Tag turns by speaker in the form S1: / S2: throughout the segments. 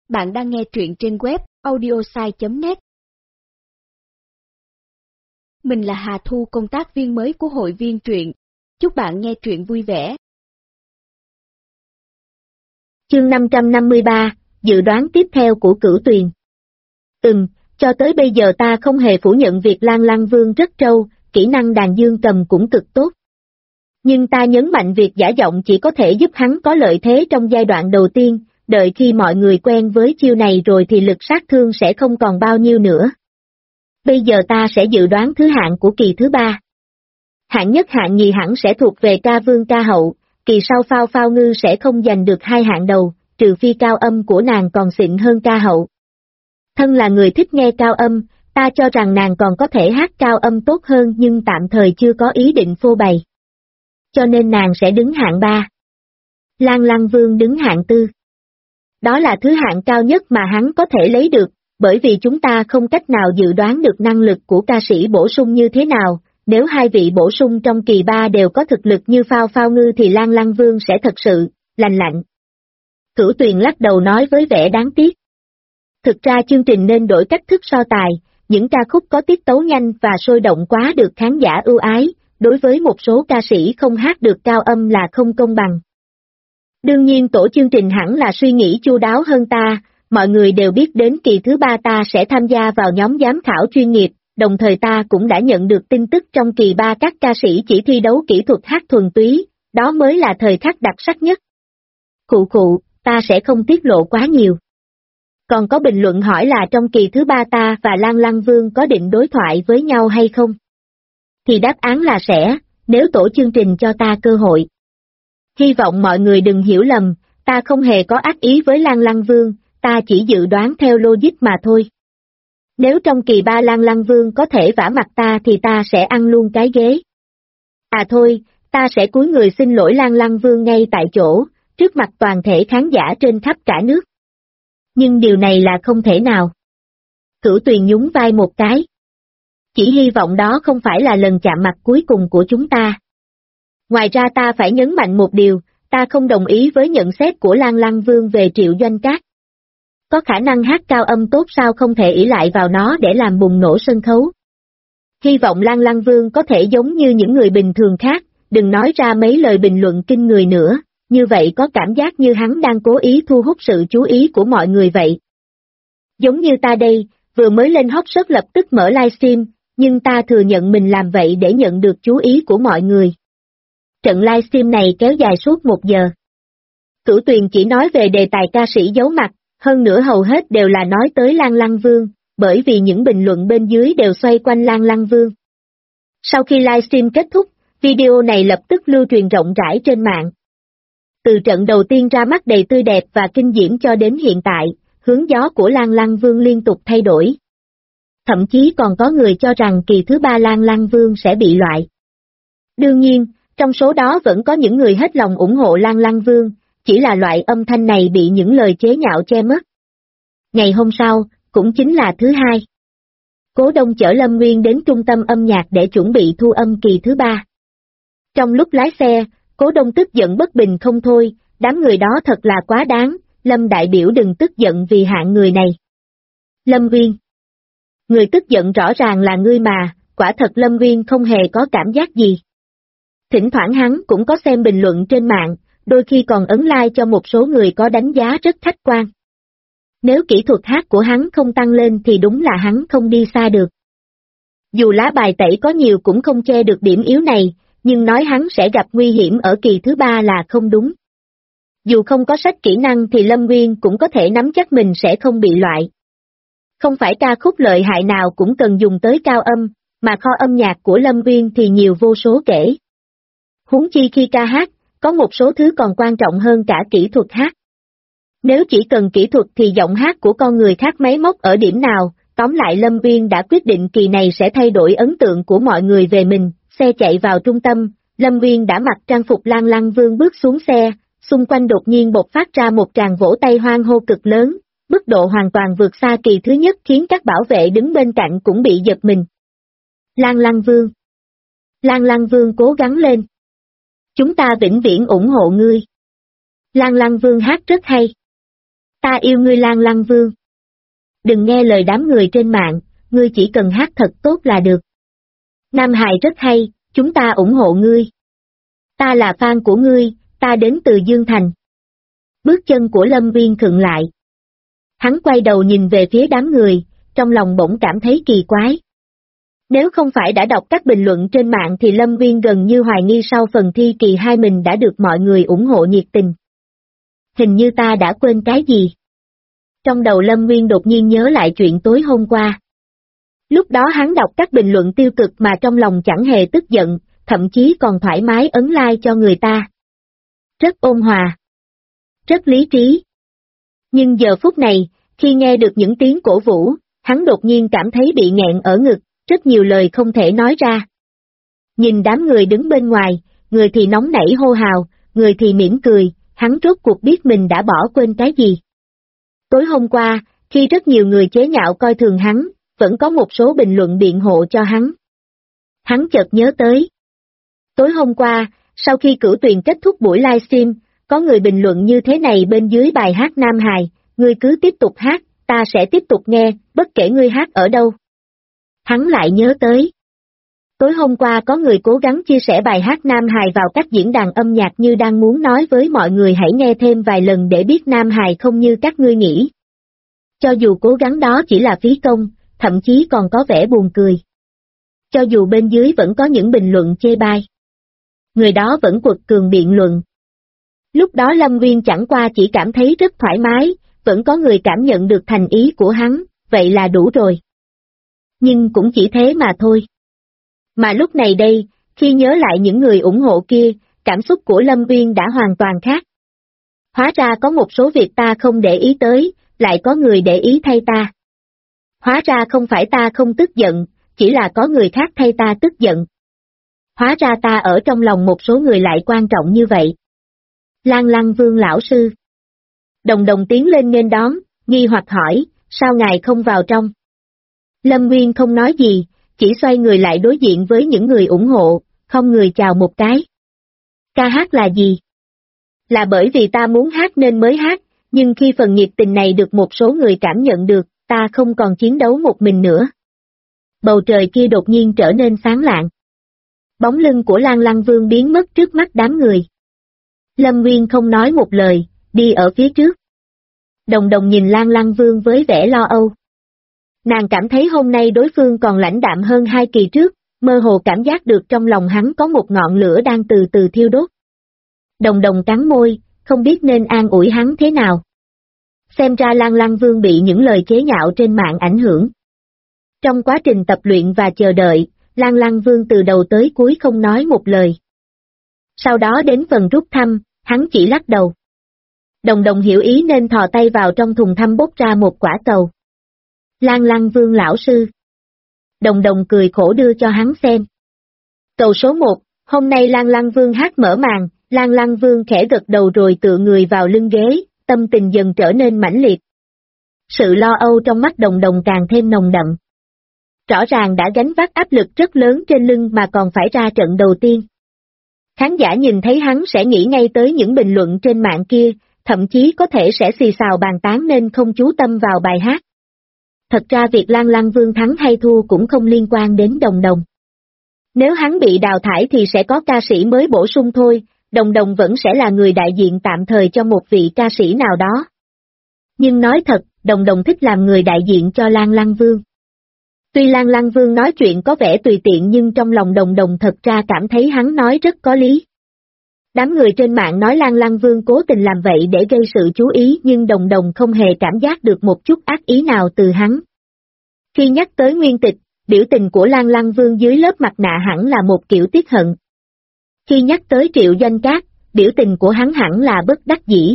S1: Bạn đang nghe truyện trên web audiosai.net. Mình là Hà Thu, công tác viên mới của hội viên truyện. Chúc bạn nghe truyện vui vẻ.
S2: Chương 553, dự đoán tiếp theo của Cửu Tuyền. Cho tới bây giờ ta không hề phủ nhận việc Lan Lăng Vương rất trâu, kỹ năng đàn dương cầm cũng cực tốt. Nhưng ta nhấn mạnh việc giả giọng chỉ có thể giúp hắn có lợi thế trong giai đoạn đầu tiên, đợi khi mọi người quen với chiêu này rồi thì lực sát thương sẽ không còn bao nhiêu nữa. Bây giờ ta sẽ dự đoán thứ hạng của kỳ thứ 3. Hạng nhất hạng nhì hẳn sẽ thuộc về ca vương ca hậu, kỳ sau Phao Phao Ngư sẽ không giành được hai hạng đầu, trừ phi cao âm của nàng còn xịn hơn ca hậu. Thân là người thích nghe cao âm, ta cho rằng nàng còn có thể hát cao âm tốt hơn nhưng tạm thời chưa có ý định phô bày. Cho nên nàng sẽ đứng hạng 3. Lan Lăng Vương đứng hạng 4. Đó là thứ hạng cao nhất mà hắn có thể lấy được, bởi vì chúng ta không cách nào dự đoán được năng lực của ca sĩ bổ sung như thế nào. Nếu hai vị bổ sung trong kỳ 3 đều có thực lực như Phao Phao Ngư thì Lan Lăng Vương sẽ thật sự lành lạnh. Cửu Tuyền lắc đầu nói với vẻ đáng tiếc. Thực ra chương trình nên đổi cách thức so tài, những ca khúc có tiết tấu nhanh và sôi động quá được khán giả ưu ái, đối với một số ca sĩ không hát được cao âm là không công bằng. Đương nhiên tổ chương trình hẳn là suy nghĩ chu đáo hơn ta, mọi người đều biết đến kỳ thứ 3 ta sẽ tham gia vào nhóm giám khảo chuyên nghiệp, đồng thời ta cũng đã nhận được tin tức trong kỳ 3 các ca sĩ chỉ thi đấu kỹ thuật hát thuần túy, đó mới là thời khắc đặc sắc nhất. Khụ, ta sẽ không tiết lộ quá nhiều. Còn có bình luận hỏi là trong kỳ thứ 3 ta và Lan Lăng Vương có định đối thoại với nhau hay không? Thì đáp án là sẽ, nếu tổ chương trình cho ta cơ hội. Hy vọng mọi người đừng hiểu lầm, ta không hề có ác ý với Lan Lăng Vương, ta chỉ dự đoán theo logic mà thôi. Nếu trong kỳ 3 Lan Lăng Vương có thể vả mặt ta thì ta sẽ ăn luôn cái ghế. À thôi, ta sẽ cúi người xin lỗi Lan Lăng Vương ngay tại chỗ, trước mặt toàn thể khán giả trên khắp cả nước. Nhưng điều này là không thể nào. Cửu Tuyền nhún vai một cái. Chỉ hy vọng đó không phải là lần chạm mặt cuối cùng của chúng ta. Ngoài ra ta phải nhấn mạnh một điều, ta không đồng ý với nhận xét của Lan Lăng Vương về Triệu Doanh Cát. Có khả năng hát cao âm tốt sao không thể ỷ lại vào nó để làm bùng nổ sân khấu. Hy vọng Lan Lăng Vương có thể giống như những người bình thường khác, đừng nói ra mấy lời bình luận kinh người nữa, như vậy có cảm giác như hắn đang cố ý thu hút sự chú ý của mọi người vậy. Giống như ta đây, vừa mới lên hot search lập tức mở livestream, nhưng ta thừa nhận mình làm vậy để nhận được chú ý của mọi người. Trận livestream này kéo dài suốt 1 giờ. Cửu Tuyền chỉ nói về đề tài ca sĩ giấu mặt, hơn nữa hầu hết đều là nói tới Lan Lăng Vương, bởi vì những bình luận bên dưới đều xoay quanh Lan Lăng Vương. Sau khi livestream kết thúc, video này lập tức lưu truyền rộng rãi trên mạng. Từ trận đầu tiên ra mắt đầy tươi đẹp và kinh diễm cho đến hiện tại, hướng gió của Lan Lăng Vương liên tục thay đổi. Thậm chí còn có người cho rằng kỳ thứ 3 Lan Lăng Vương sẽ bị loại. Đương nhiên, trong số đó vẫn có những người hết lòng ủng hộ Lan Lăng Vương, chỉ là loại âm thanh này bị những lời chế nhạo che mất. Ngày hôm sau, cũng chính là thứ 2. Cố Đông chở Lâm Nguyên đến trung tâm âm nhạc để chuẩn bị thu âm kỳ thứ 3. Trong lúc lái xe, Cố Đông tức giận bất bình không thôi, đám người đó thật là quá đáng, Lâm đại biểu đừng tức giận vì hạng người này. Lâm Nguyên. Người tức giận rõ ràng là ngươi mà, quả thật Lâm Nguyên không hề có cảm giác gì. Thỉnh thoảng hắn cũng có xem bình luận trên mạng, đôi khi còn ấn like cho một số người có đánh giá rất khách quan. Nếu kỹ thuật hát của hắn không tăng lên thì đúng là hắn không đi xa được. Dù lá bài tẩy có nhiều cũng không che được điểm yếu này, nhưng nói hắn sẽ gặp nguy hiểm ở kỳ thứ 3 là không đúng. Dù không có sách kỹ năng thì Lâm Nguyên cũng có thể nắm chắc mình sẽ không bị loại. Không phải ca khúc lợi hại nào cũng cần dùng tới cao âm, mà kho âm nhạc của Lâm Nguyên thì nhiều vô số kể. Huống chi khi ca hát, có một số thứ còn quan trọng hơn cả kỹ thuật hát. Nếu chỉ cần kỹ thuật thì giọng hát của con người khác máy móc ở điểm nào, tóm lại Lâm Nguyên đã quyết định kỳ này sẽ thay đổi ấn tượng của mọi người về mình. Xe chạy vào trung tâm, Lâm Nguyên đã mặc trang phục Lan Lăng Vương bước xuống xe, xung quanh đột nhiên bộc phát ra một tràng vỗ tay hoan hô cực lớn, mức độ hoàn toàn vượt xa kỳ thứ nhất khiến các bảo vệ đứng bên cạnh cũng bị giật mình. Lan Lăng Vương. Lan Lăng Vương cố gắng lên. Chúng ta vĩnh viễn ủng hộ ngươi. Lan Lăng Vương hát rất hay. Ta yêu ngươi Lan Lăng Vương. Đừng nghe lời đám người trên mạng, ngươi chỉ cần hát thật tốt là được. Nam hài rất hay, chúng ta ủng hộ ngươi. Ta là fan của ngươi, ta đến từ Dương Thành. Bước chân của Lâm Viên khựng lại. Hắn quay đầu nhìn về phía đám người, trong lòng bỗng cảm thấy kỳ quái. Nếu không phải đã đọc các bình luận trên mạng thì Lâm Viên gần như hoài nghi sau phần thi kỳ 2 mình đã được mọi người ủng hộ nhiệt tình. Hình như ta đã quên cái gì. Trong đầu Lâm Viên đột nhiên nhớ lại chuyện tối hôm qua. Lúc đó hắn đọc các bình luận tiêu cực mà trong lòng chẳng hề tức giận, thậm chí còn thoải mái ấn like cho người ta. Rất ôn hòa. Rất lý trí. Nhưng giờ phút này, khi nghe được những tiếng cổ vũ, hắn đột nhiên cảm thấy bị nghẹn ở ngực, rất nhiều lời không thể nói ra. Nhìn đám người đứng bên ngoài, người thì nóng nảy hô hào, người thì mỉm cười, hắn rốt cuộc biết mình đã bỏ quên cái gì. Tối hôm qua, khi rất nhiều người chế nhạo coi thường hắn, vẫn có một số bình luận biện hộ cho hắn. Hắn chợt nhớ tới. Tối hôm qua, sau khi Cửu Tuyền kết thúc buổi livestream, có người bình luận như thế này bên dưới bài hát Nam Hài, ngươi cứ tiếp tục hát, ta sẽ tiếp tục nghe, bất kể ngươi hát ở đâu. Hắn lại nhớ tới. Tối hôm qua có người cố gắng chia sẻ bài hát Nam Hài vào các diễn đàn âm nhạc như đang muốn nói với mọi người hãy nghe thêm vài lần để biết Nam Hài không như các ngươi nghĩ. Cho dù cố gắng đó chỉ là phí công, thậm chí còn có vẻ buồn cười. Cho dù bên dưới vẫn có những bình luận chê bai. Người đó vẫn quật cường biện luận. Lúc đó Lâm Viên chẳng qua chỉ cảm thấy rất thoải mái, vẫn có người cảm nhận được thành ý của hắn, vậy là đủ rồi. Nhưng cũng chỉ thế mà thôi. Mà lúc này đây, khi nhớ lại những người ủng hộ kia, cảm xúc của Lâm Viên đã hoàn toàn khác. Hóa ra có một số việc ta không để ý tới, lại có người để ý thay ta. Hóa ra không phải ta không tức giận, chỉ là có người khác thay ta tức giận. Hóa ra ta ở trong lòng một số người lại quan trọng như vậy. Lan Lăng Vương lão sư. Đồng Đồng tiến lên nghênh đón, nghi hoặc hỏi, sao ngài không vào trong? Lâm Nguyên không nói gì, chỉ xoay người lại đối diện với những người ủng hộ, không người chào một cái. Ca hát là gì? Là bởi vì ta muốn hát nên mới hát, nhưng khi phần nhiệt tình này được một số người cảm nhận được, ta không còn chiến đấu một mình nữa. Bầu trời kia đột nhiên trở nên sáng lạng. Bóng lưng của Lan Lăng Vương biến mất trước mắt đám người. Lâm Nguyên không nói một lời, đi ở phía trước. Đồng Đồng nhìn Lan Lăng Vương với vẻ lo âu. Nàng cảm thấy hôm nay đối phương còn lãnh đạm hơn 2 kỳ trước, mơ hồ cảm giác được trong lòng hắn có một ngọn lửa đang từ từ thiêu đốt. Đồng Đồng cắn môi, không biết nên an ủi hắn thế nào. Xem ra Lan Lăng Vương bị những lời chế nhạo trên mạng ảnh hưởng. Trong quá trình tập luyện và chờ đợi, Lan Lăng Vương từ đầu tới cuối không nói một lời. Sau đó đến phần rút thăm, hắn chỉ lắc đầu. Đồng Đồng hiểu ý nên thò tay vào trong thùng thăm bốc ra một quả cầu. Lan Lăng Vương lão sư. Đồng Đồng cười khổ đưa cho hắn xem. Cầu số 1, hôm nay Lan Lăng Vương hát mở màn, Lan Lăng Vương khẽ gật đầu rồi tựa người vào lưng ghế, tâm tình dần trở nên mãnh liệt. Sự lo âu trong mắt Đồng Đồng càng thêm nồng đậm. Rõ ràng đã gánh vác áp lực rất lớn trên lưng mà còn phải ra trận đầu tiên. Khán giả nhìn thấy hắn sẽ nghĩ ngay tới những bình luận trên mạng kia, thậm chí có thể sẽ xì xào bàn tán nên không chú tâm vào bài hát. Thật ra việc Lan Lăng Vương thắng hay thua cũng không liên quan đến Đồng Đồng. Nếu hắn bị đào thải thì sẽ có ca sĩ mới bổ sung thôi, Đồng Đồng vẫn sẽ là người đại diện tạm thời cho một vị ca sĩ nào đó. Nhưng nói thật, Đồng Đồng thích làm người đại diện cho Lan Lăng Vương. Tuy Lan Lăng Vương nói chuyện có vẻ tùy tiện nhưng trong lòng Đồng Đồng thật ra cảm thấy hắn nói rất có lý. Đám người trên mạng nói Lan Lăng Vương cố tình làm vậy để gây sự chú ý nhưng Đồng Đồng không hề cảm giác được một chút ác ý nào từ hắn. Khi nhắc tới Nguyên Tịch, biểu tình của Lan Lăng Vương dưới lớp mặt nạ hẳn là một kiểu tiếc hận. Khi nhắc tới Triệu Doanh Cát, biểu tình của hắn hẳn là bất đắc dĩ.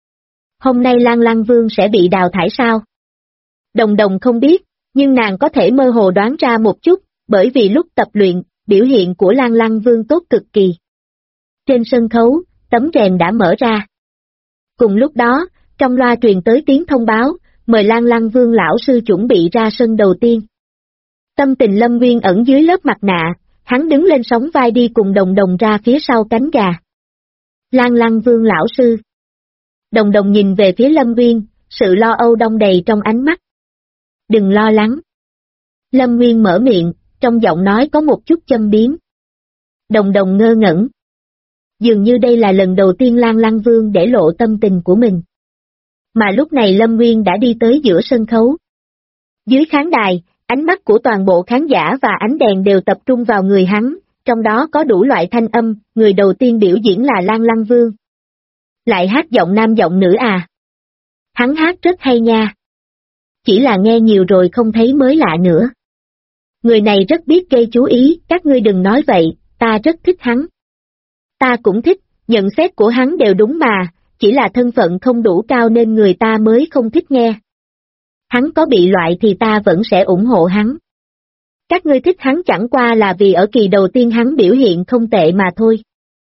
S2: Hôm nay Lan Lăng Vương sẽ bị đào thải sao? Đồng Đồng không biết, nhưng nàng có thể mơ hồ đoán ra một chút, bởi vì lúc tập luyện, biểu hiện của Lan Lăng Vương tốt cực kỳ. Trên sân khấu, tấm rèm đã mở ra. Cùng lúc đó, trong loa truyền tới tiếng thông báo, mời Lan Lăng Vương lão sư chuẩn bị ra sân đầu tiên. Tâm tình Lâm Nguyên ẩn dưới lớp mặt nạ, hắn đứng lên sóng vai đi cùng Đồng Đồng ra phía sau cánh gà. Lan Lăng Vương lão sư. Đồng Đồng nhìn về phía Lâm Nguyên, sự lo âu đong đầy trong ánh mắt. Đừng lo lắng. Lâm Nguyên mở miệng, trong giọng nói có một chút châm biếm. Đồng Đồng ngơ ngẩn. Dường như đây là lần đầu tiên Lan Lăng Vương để lộ tâm tình của mình. Mà lúc này Lâm Nguyên đã đi tới giữa sân khấu. Dưới khán đài, ánh mắt của toàn bộ khán giả và ánh đèn đều tập trung vào người hắn, trong đó có đủ loại thanh âm, người đầu tiên biểu diễn là Lan Lăng Vương. Lại hát giọng nam giọng nữ à? Hắn hát rất hay nha. Chỉ là nghe nhiều rồi không thấy mới lạ nữa. Người này rất biết gây chú ý, các ngươi đừng nói vậy, ta rất thích hắn. Ta cũng thích, nhận xét của hắn đều đúng mà, chỉ là thân phận không đủ cao nên người ta mới không thích nghe. Hắn có bị loại thì ta vẫn sẽ ủng hộ hắn. Các ngươi thích hắn chẳng qua là vì ở kỳ đầu tiên hắn biểu hiện không tệ mà thôi.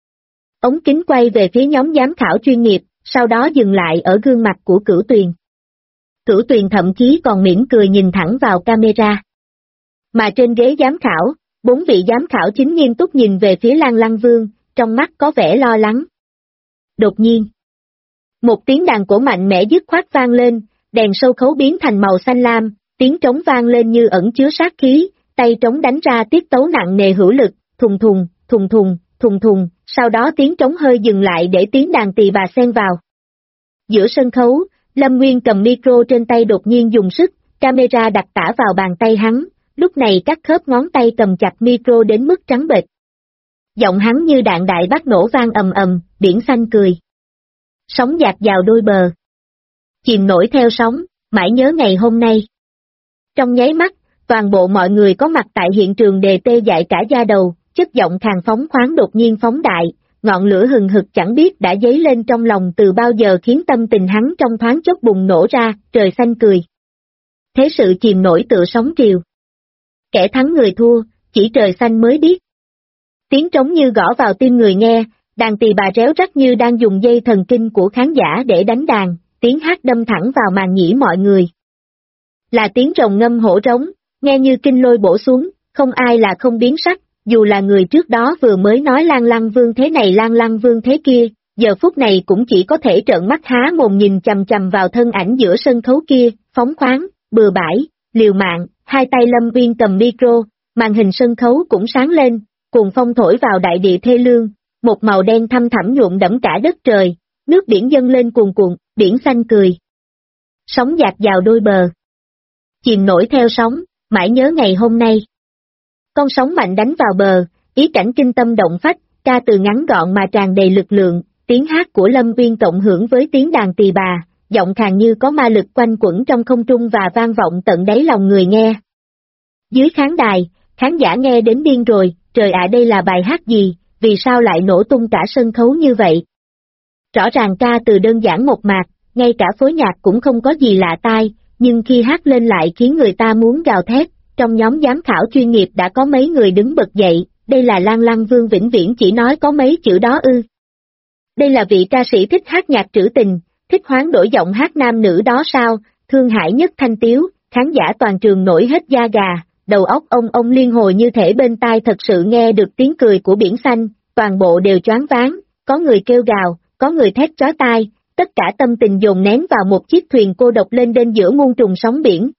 S2: Ống kính quay về phía nhóm giám khảo chuyên nghiệp, sau đó dừng lại ở gương mặt của Cửu Tuyền. Cửu Tuyền thậm chí còn mỉm cười nhìn thẳng vào camera. Mà trên ghế giám khảo, 4 vị giám khảo chính nghiêm túc nhìn về phía Lan Lăng Vương, trong mắt có vẻ lo lắng. Đột nhiên, một tiếng đàn cổ mạnh mẽ dứt khoát vang lên, đèn sâu khấu biến thành màu xanh lam, tiếng trống vang lên như ẩn chứa sát khí, tay trống đánh ra tiết tấu nặng nề hữu lực, thùng thùng, thùng thùng, thùng thùng, sau đó tiếng trống hơi dừng lại để tiếng đàn tỳ bà xen vào. Giữa sân khấu, Lâm Nguyên cầm micro trên tay đột nhiên dùng sức, camera đặt tả vào bàn tay hắn, lúc này các khớp ngón tay cầm chặt micro đến mức trắng bệch. Giọng hắn như đạn đại bác nổ vang ầm ầm, biển xanh cười. Sóng dạt vào đôi bờ. Chìm nổi theo sóng, mãi nhớ ngày hôm nay. Trong nháy mắt, toàn bộ mọi người có mặt tại hiện trường đều tê dại cả da đầu, chất giọng khàn phóng khoáng đột nhiên phóng đại, ngọn lửa hừng hực chẳng biết đã dấy lên trong lòng từ bao giờ khiến tâm tình hắn trong thoáng chốc bùng nổ ra, trời xanh cười. Thế sự chìm nổi tựa sóng triều. Kẻ thắng người thua, chỉ trời xanh mới biết. Tiếng trống như gõ vào tim người nghe, đàn tỳ bà réo rắt như đang dùng dây thần kinh của khán giả để đánh đàn, tiếng hát đâm thẳng vào màng nhĩ mọi người. Là tiếng rồng ngâm hổ trống, nghe như kinh lôi bổ xuống, không ai là không biến sắc, dù là người trước đó vừa mới nói Lan Lăng Vương thế này Lan Lăng Vương thế kia, giờ phút này cũng chỉ có thể trợn mắt há mồm nhìn chằm chằm vào thân ảnh giữa sân khấu kia, phóng khoáng, bừa bãi, liều mạng, hai tay Lâm Nguyên cầm micro, màn hình sân khấu cũng sáng lên, cuồng phong thổi vào đại địa thê lương, một màu đen thăm thẳm nhuộm đẫm cả đất trời, nước biển dâng lên cuồn cuộn, biển xanh cười. Sóng dạt vào đôi bờ. Chìm nổi theo sóng, mãi nhớ ngày hôm nay. Con sóng mạnh đánh vào bờ, ý cảnh kinh tâm động phách, ca từ ngắn gọn mà tràn đầy lực lượng, tiếng hát của Lâm Nguyên cộng hưởng với tiếng đàn tỳ bà, giọng khàn như có ma lực quanh quẩn trong không trung và vang vọng tận đáy lòng người nghe. Dưới khán đài, khán giả nghe đến điên rồi, trời ạ đây là bài hát gì, vì sao lại nổ tung cả sân khấu như vậy? Rõ ràng ca từ đơn giản một mạc, ngay cả phối nhạc cũng không có gì lạ tai, nhưng khi hát lên lại khiến người ta muốn gào thét, trong nhóm giám khảo chuyên nghiệp đã có mấy người đứng bật dậy, đây là Lan Lăng Vương vĩnh viễn chỉ nói có mấy chữ đó ư. Đây là vị ca sĩ thích hát nhạc trữ tình, thích hoán đổi giọng hát nam nữ đó sao, thương hại nhất thanh tiếu, khán giả toàn trường nổi hết da gà, đầu óc ông liên hồi như thể bên tai thật sự nghe được tiếng cười của biển xanh, toàn bộ đều choáng váng, có người kêu gào, có người thét chói tai, tất cả tâm tình dồn nén vào một chiếc thuyền cô độc lên đên giữa muôn trùng sóng biển.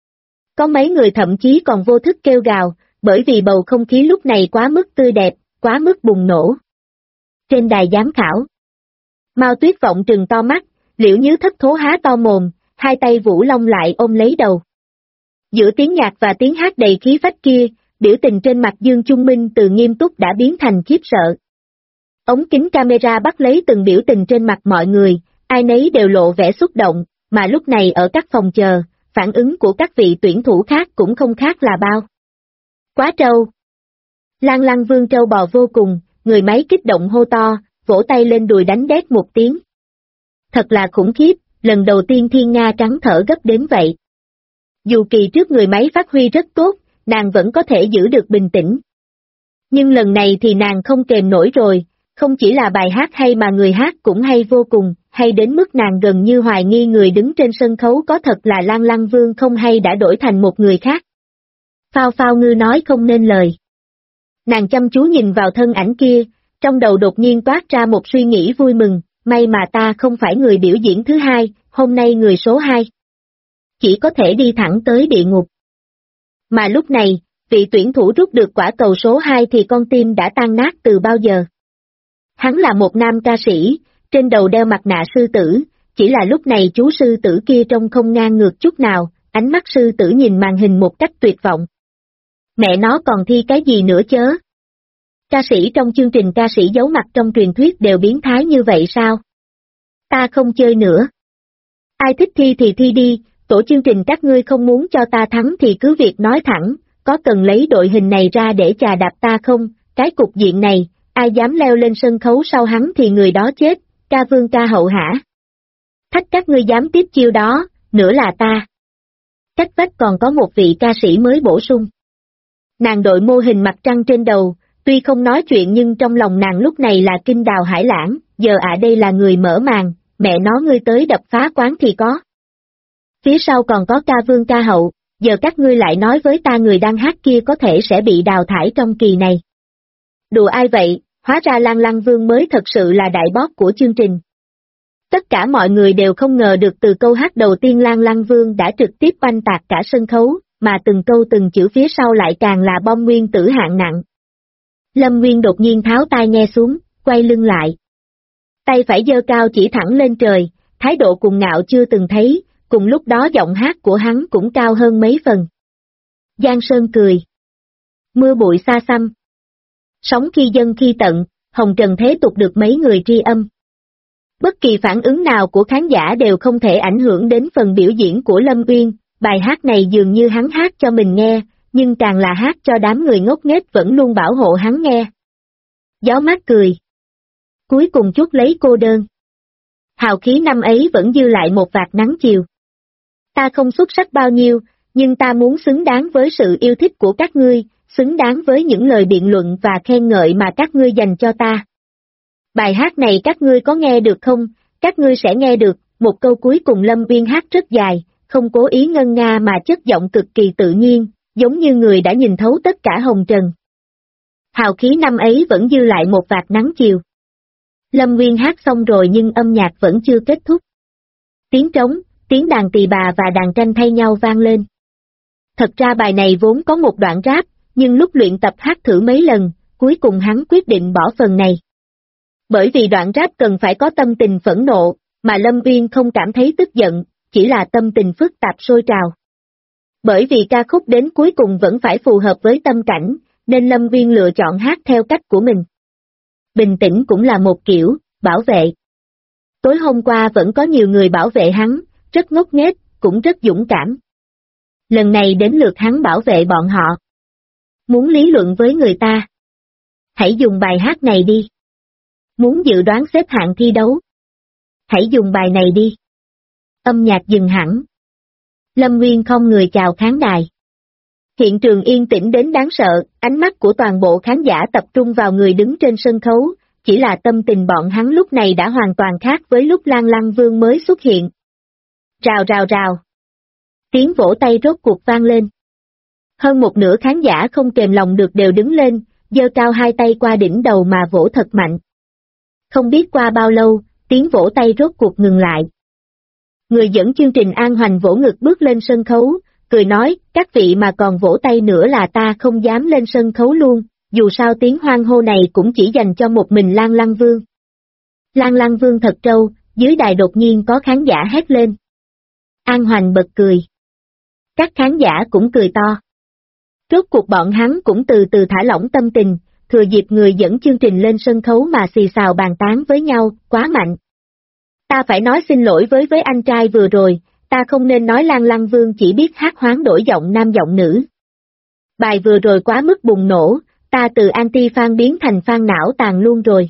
S2: Có mấy người thậm chí còn vô thức kêu gào, bởi vì bầu không khí lúc này quá mức tươi đẹp, quá mức bùng nổ. Trên đài giám khảo, Mao Tuyết Vọng trừng to mắt, Liễu Nhứ thất thố há to mồm, hai tay Vũ Long lại ôm lấy đầu. Giữa tiếng nhạc và tiếng hát đầy khí phách kia, biểu tình trên mặt Dương Chung Minh từ nghiêm túc đã biến thành khiếp sợ. Ống kính camera bắt lấy từng biểu tình trên mặt mọi người, ai nấy đều lộ vẻ xúc động, mà lúc này ở các phòng chờ, phản ứng của các vị tuyển thủ khác cũng không khác là bao. Quá trâu! Lan Lăng Vương trâu bò vô cùng, người máy kích động hô to, vỗ tay lên đùi đánh đét một tiếng. Thật là khủng khiếp, lần đầu tiên Thiên Nga trắng thở gấp đến vậy. Dù kỳ trước người máy phát huy rất tốt, nàng vẫn có thể giữ được bình tĩnh. Nhưng lần này thì nàng không kềm nổi rồi, không chỉ là bài hát hay mà người hát cũng hay vô cùng, hay đến mức nàng gần như hoài nghi người đứng trên sân khấu có thật là Lan Lăng Vương không hay đã đổi thành một người khác. Phao Phao Ngư nói không nên lời. Nàng chăm chú nhìn vào thân ảnh kia, trong đầu đột nhiên toát ra một suy nghĩ vui mừng, may mà ta không phải người biểu diễn thứ hai, hôm nay người số 2 chỉ có thể đi thẳng tới địa ngục. Mà lúc này, vị tuyển thủ rút được quả cầu số 2 thì con tim đã tan nát từ bao giờ. Hắn là một nam ca sĩ, trên đầu đeo mặt nạ sư tử, chỉ là lúc này chú sư tử kia trông không ngang ngược chút nào, ánh mắt sư tử nhìn màn hình một cách tuyệt vọng. Mẹ nó còn thi cái gì nữa chớ? Ca sĩ trong chương trình ca sĩ giấu mặt trong truyền thuyết đều biến thái như vậy sao? Ta không chơi nữa. Ai thích thi thì thi đi, tổ chương trình các ngươi không muốn cho ta thắng thì cứ việc nói thẳng, có cần lấy đội hình này ra để chà đạp ta không? Cái cục diện này, ai dám leo lên sân khấu sau hắn thì người đó chết, ca vương ca hậu hả? Thách các ngươi dám tiếp chiêu đó, nữa là ta. Cách vách còn có một vị ca sĩ mới bổ sung. Nàng đội mô hình mặt trăng trên đầu, tuy không nói chuyện nhưng trong lòng nàng lúc này là kinh đào hải lãng, giờ đây là người mở màn, mẹ nó ngươi tới đập phá quán thì có. Phía sau còn có ca vương ca hậu, giờ các ngươi lại nói với ta người đang hát kia có thể sẽ bị đào thải trong kỳ này. Đùa ai vậy, hóa ra Lang Lăng Vương mới thật sự là đại boss của chương trình. Tất cả mọi người đều không ngờ được từ câu hát đầu tiên Lang Lăng Vương đã trực tiếp oanh tạc cả sân khấu, mà từng câu từng chữ phía sau lại càng là bom nguyên tử hạng nặng. Lâm Nguyên đột nhiên tháo tai nghe xuống, quay lưng lại. Tay phải giơ cao chỉ thẳng lên trời, thái độ cuồng ngạo chưa từng thấy, cùng lúc đó giọng hát của hắn cũng cao hơn mấy phần. Giang Sơn cười. Mưa bụi xa xăm. Sống khi dân khi tận, hồng trần thế tục được mấy người tri âm. Bất kỳ phản ứng nào của khán giả đều không thể ảnh hưởng đến phần biểu diễn của Lâm Uyên, bài hát này dường như hắn hát cho mình nghe, nhưng càng là hát cho đám người ngốc nghếch vẫn luôn bảo hộ hắn nghe. Gió mát cười. Cuối cùng chút lấy cô đơn. Hào khí năm ấy vẫn dư lại một vạt nắng chiều. Ta không xuất sắc bao nhiêu, nhưng ta muốn xứng đáng với sự yêu thích của các ngươi, xứng đáng với những lời biện luận và khen ngợi mà các ngươi dành cho ta. Bài hát này các ngươi có nghe được không? Các ngươi sẽ nghe được, một câu cuối cùng Lâm Uyên hát rất dài, không cố ý ngân nga mà chất giọng cực kỳ tự nhiên, giống như người đã nhìn thấu tất cả hồng trần. Hào khí năm ấy vẫn dư lại một vạt nắng chiều. Lâm Uyên hát xong rồi nhưng âm nhạc vẫn chưa kết thúc. Tiếng trống, tiếng đàn tỳ bà và đàn tranh thay nhau vang lên. Thật ra bài này vốn có một đoạn rap, nhưng lúc luyện tập hát thử mấy lần, cuối cùng hắn quyết định bỏ phần này. Bởi vì đoạn rap cần phải có tâm tình phẫn nộ, mà Lâm Uyên không cảm thấy tức giận, chỉ là tâm tình phức tạp sôi trào. Bởi vì ca khúc đến cuối cùng vẫn phải phù hợp với tâm cảnh, nên Lâm Uyên lựa chọn hát theo cách của mình. Bình tĩnh cũng là một kiểu, bảo vệ. Tối hôm qua vẫn có nhiều người bảo vệ hắn, rất ngốc nghếch, cũng rất dũng cảm. Lần này đến lượt hắn bảo vệ bọn họ. Muốn lý luận với người ta? Hãy dùng bài hát này đi. Muốn dự đoán xếp hạng thi đấu? Hãy dùng bài này đi. Âm nhạc dừng hẳn. Lâm Nguyên không người chào khán đài. Hiện trường yên tĩnh đến đáng sợ, ánh mắt của toàn bộ khán giả tập trung vào người đứng trên sân khấu, chỉ là tâm tình bọn hắn lúc này đã hoàn toàn khác với lúc Lang Lăng Vương mới xuất hiện. Rào rào rào. Tiếng vỗ tay rốt cuộc vang lên. Hơn một nửa khán giả không kềm lòng được đều đứng lên, giơ cao hai tay qua đỉnh đầu mà vỗ thật mạnh. Không biết qua bao lâu, tiếng vỗ tay rốt cuộc ngừng lại. Người dẫn chương trình An Hoành vỗ ngực bước lên sân khấu, cười nói, các vị mà còn vỗ tay nữa là ta không dám lên sân khấu luôn, dù sao tiếng hoan hô này cũng chỉ dành cho một mình Lang Lăng Vương. Lang Lăng Vương thật trâu, dưới đài đột nhiên có khán giả hét lên. An Hoành bật cười. Các khán giả cũng cười to. Rốt cuộc bọn hắn cũng từ từ thả lỏng tâm tình, thừa dịp người dẫn chương trình lên sân khấu mà xì xào bàn tán với nhau, quá mạnh. Ta phải nói xin lỗi với anh trai vừa rồi, ta không nên nói Lang Lăng Vương chỉ biết hát hoán đổi giọng nam giọng nữ. Bài vừa rồi quá mức bùng nổ, ta từ anti-fan biến thành fan não tàn luôn rồi.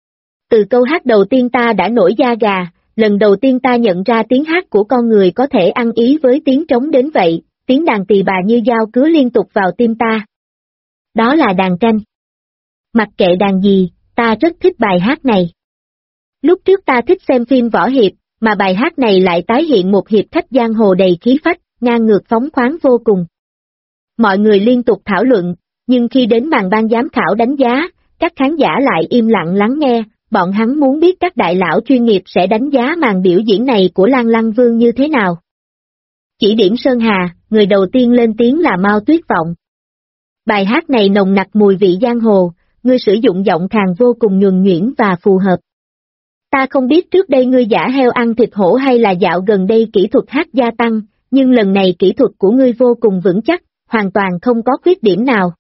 S2: Từ câu hát đầu tiên ta đã nổi da gà, lần đầu tiên ta nhận ra tiếng hát của con người có thể ăn ý với tiếng trống đến vậy, tiếng đàn tỳ bà như dao cứa liên tục vào tim ta. Đó là đàn tranh. Mặc kệ đàn gì, ta rất thích bài hát này. Lúc trước ta thích xem phim võ hiệp, mà bài hát này lại tái hiện một hiệp khách giang hồ đầy khí phách, ngang ngược phóng khoáng vô cùng. Mọi người liên tục thảo luận, nhưng khi đến màn ban giám khảo đánh giá, các khán giả lại im lặng lắng nghe, bọn hắn muốn biết các đại lão chuyên nghiệp sẽ đánh giá màn biểu diễn này của Lan Lăng Vương như thế nào. Chỉ điểm Sơn Hà, người đầu tiên lên tiếng là Mao Tuyết Vọng. Bài hát này nồng nặc mùi vị giang hồ, ngươi sử dụng giọng khàn vô cùng nhuần nhuyễn và phù hợp. Ta không biết trước đây ngươi giả heo ăn thịt hổ hay là dạo gần đây kỹ thuật hát gia tăng, nhưng lần này kỹ thuật của ngươi vô cùng vững chắc, hoàn toàn không có khuyết điểm nào.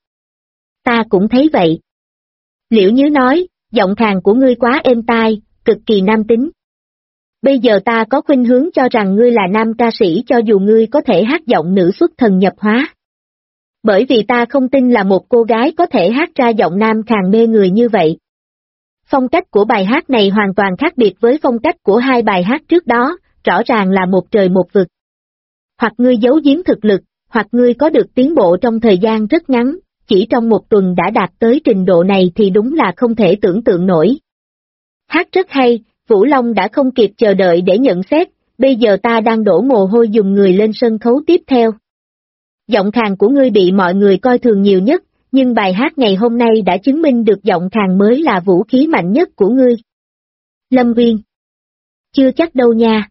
S2: Ta cũng thấy vậy. Liễu Nhứ nói, giọng khàn của ngươi quá êm tai, cực kỳ nam tính. Bây giờ ta có khuynh hướng cho rằng ngươi là nam ca sĩ cho dù ngươi có thể hát giọng nữ xuất thần nhập hóa. Bởi vì ta không tin là một cô gái có thể hát ra giọng nam khàn mê người như vậy. Phong cách của bài hát này hoàn toàn khác biệt với phong cách của hai bài hát trước đó, rõ ràng là một trời một vực. Hoặc ngươi giấu giếm thực lực, hoặc ngươi có được tiến bộ trong thời gian rất ngắn, chỉ trong một tuần đã đạt tới trình độ này thì đúng là không thể tưởng tượng nổi. Hát rất hay, Vũ Long đã không kịp chờ đợi để nhận xét, bây giờ ta đang đổ mồ hôi dùng người lên sân khấu tiếp theo. Giọng khàn của ngươi bị mọi người coi thường nhiều nhất, nhưng bài hát ngày hôm nay đã chứng minh được giọng khàn mới là vũ khí mạnh nhất của ngươi. Lâm Uyên. Chưa chắc đâu nha.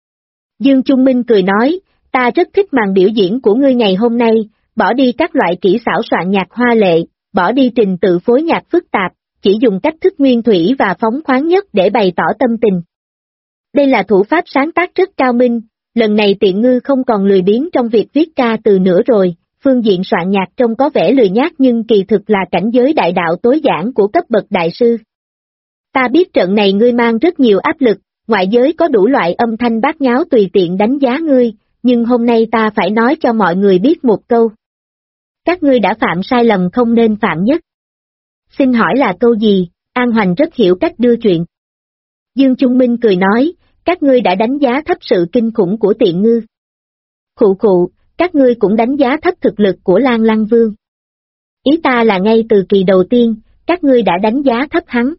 S2: Dương Trung Minh cười nói, ta rất thích màn biểu diễn của ngươi ngày hôm nay, bỏ đi các loại kỹ xảo soạn nhạc hoa lệ, bỏ đi trình tự phối nhạc phức tạp, chỉ dùng cách thức nguyên thủy và phóng khoáng nhất để bày tỏ tâm tình. Đây là thủ pháp sáng tác rất cao minh, lần này tiện ngư không còn lười biếng trong việc viết ca từ nữa rồi, phương diện soạn nhạc trông có vẻ lười nhác nhưng kỳ thực là cảnh giới đại đạo tối giản của cấp bậc đại sư. Ta biết trận này ngươi mang rất nhiều áp lực, ngoại giới có đủ loại âm thanh bát nháo tùy tiện đánh giá ngươi, nhưng hôm nay ta phải nói cho mọi người biết một câu. Các ngươi đã phạm sai lầm không nên phạm nhất. Xin hỏi là câu gì? An Hoành rất hiểu cách đưa chuyện. Dương Trung Minh cười nói, các ngươi đã đánh giá thấp sự kinh khủng của tiện ngư. Khụ khụ, các ngươi cũng đánh giá thấp thực lực của Lan Lăng Vương. Ý ta là ngay từ kỳ đầu tiên, các ngươi đã đánh giá thấp hắn.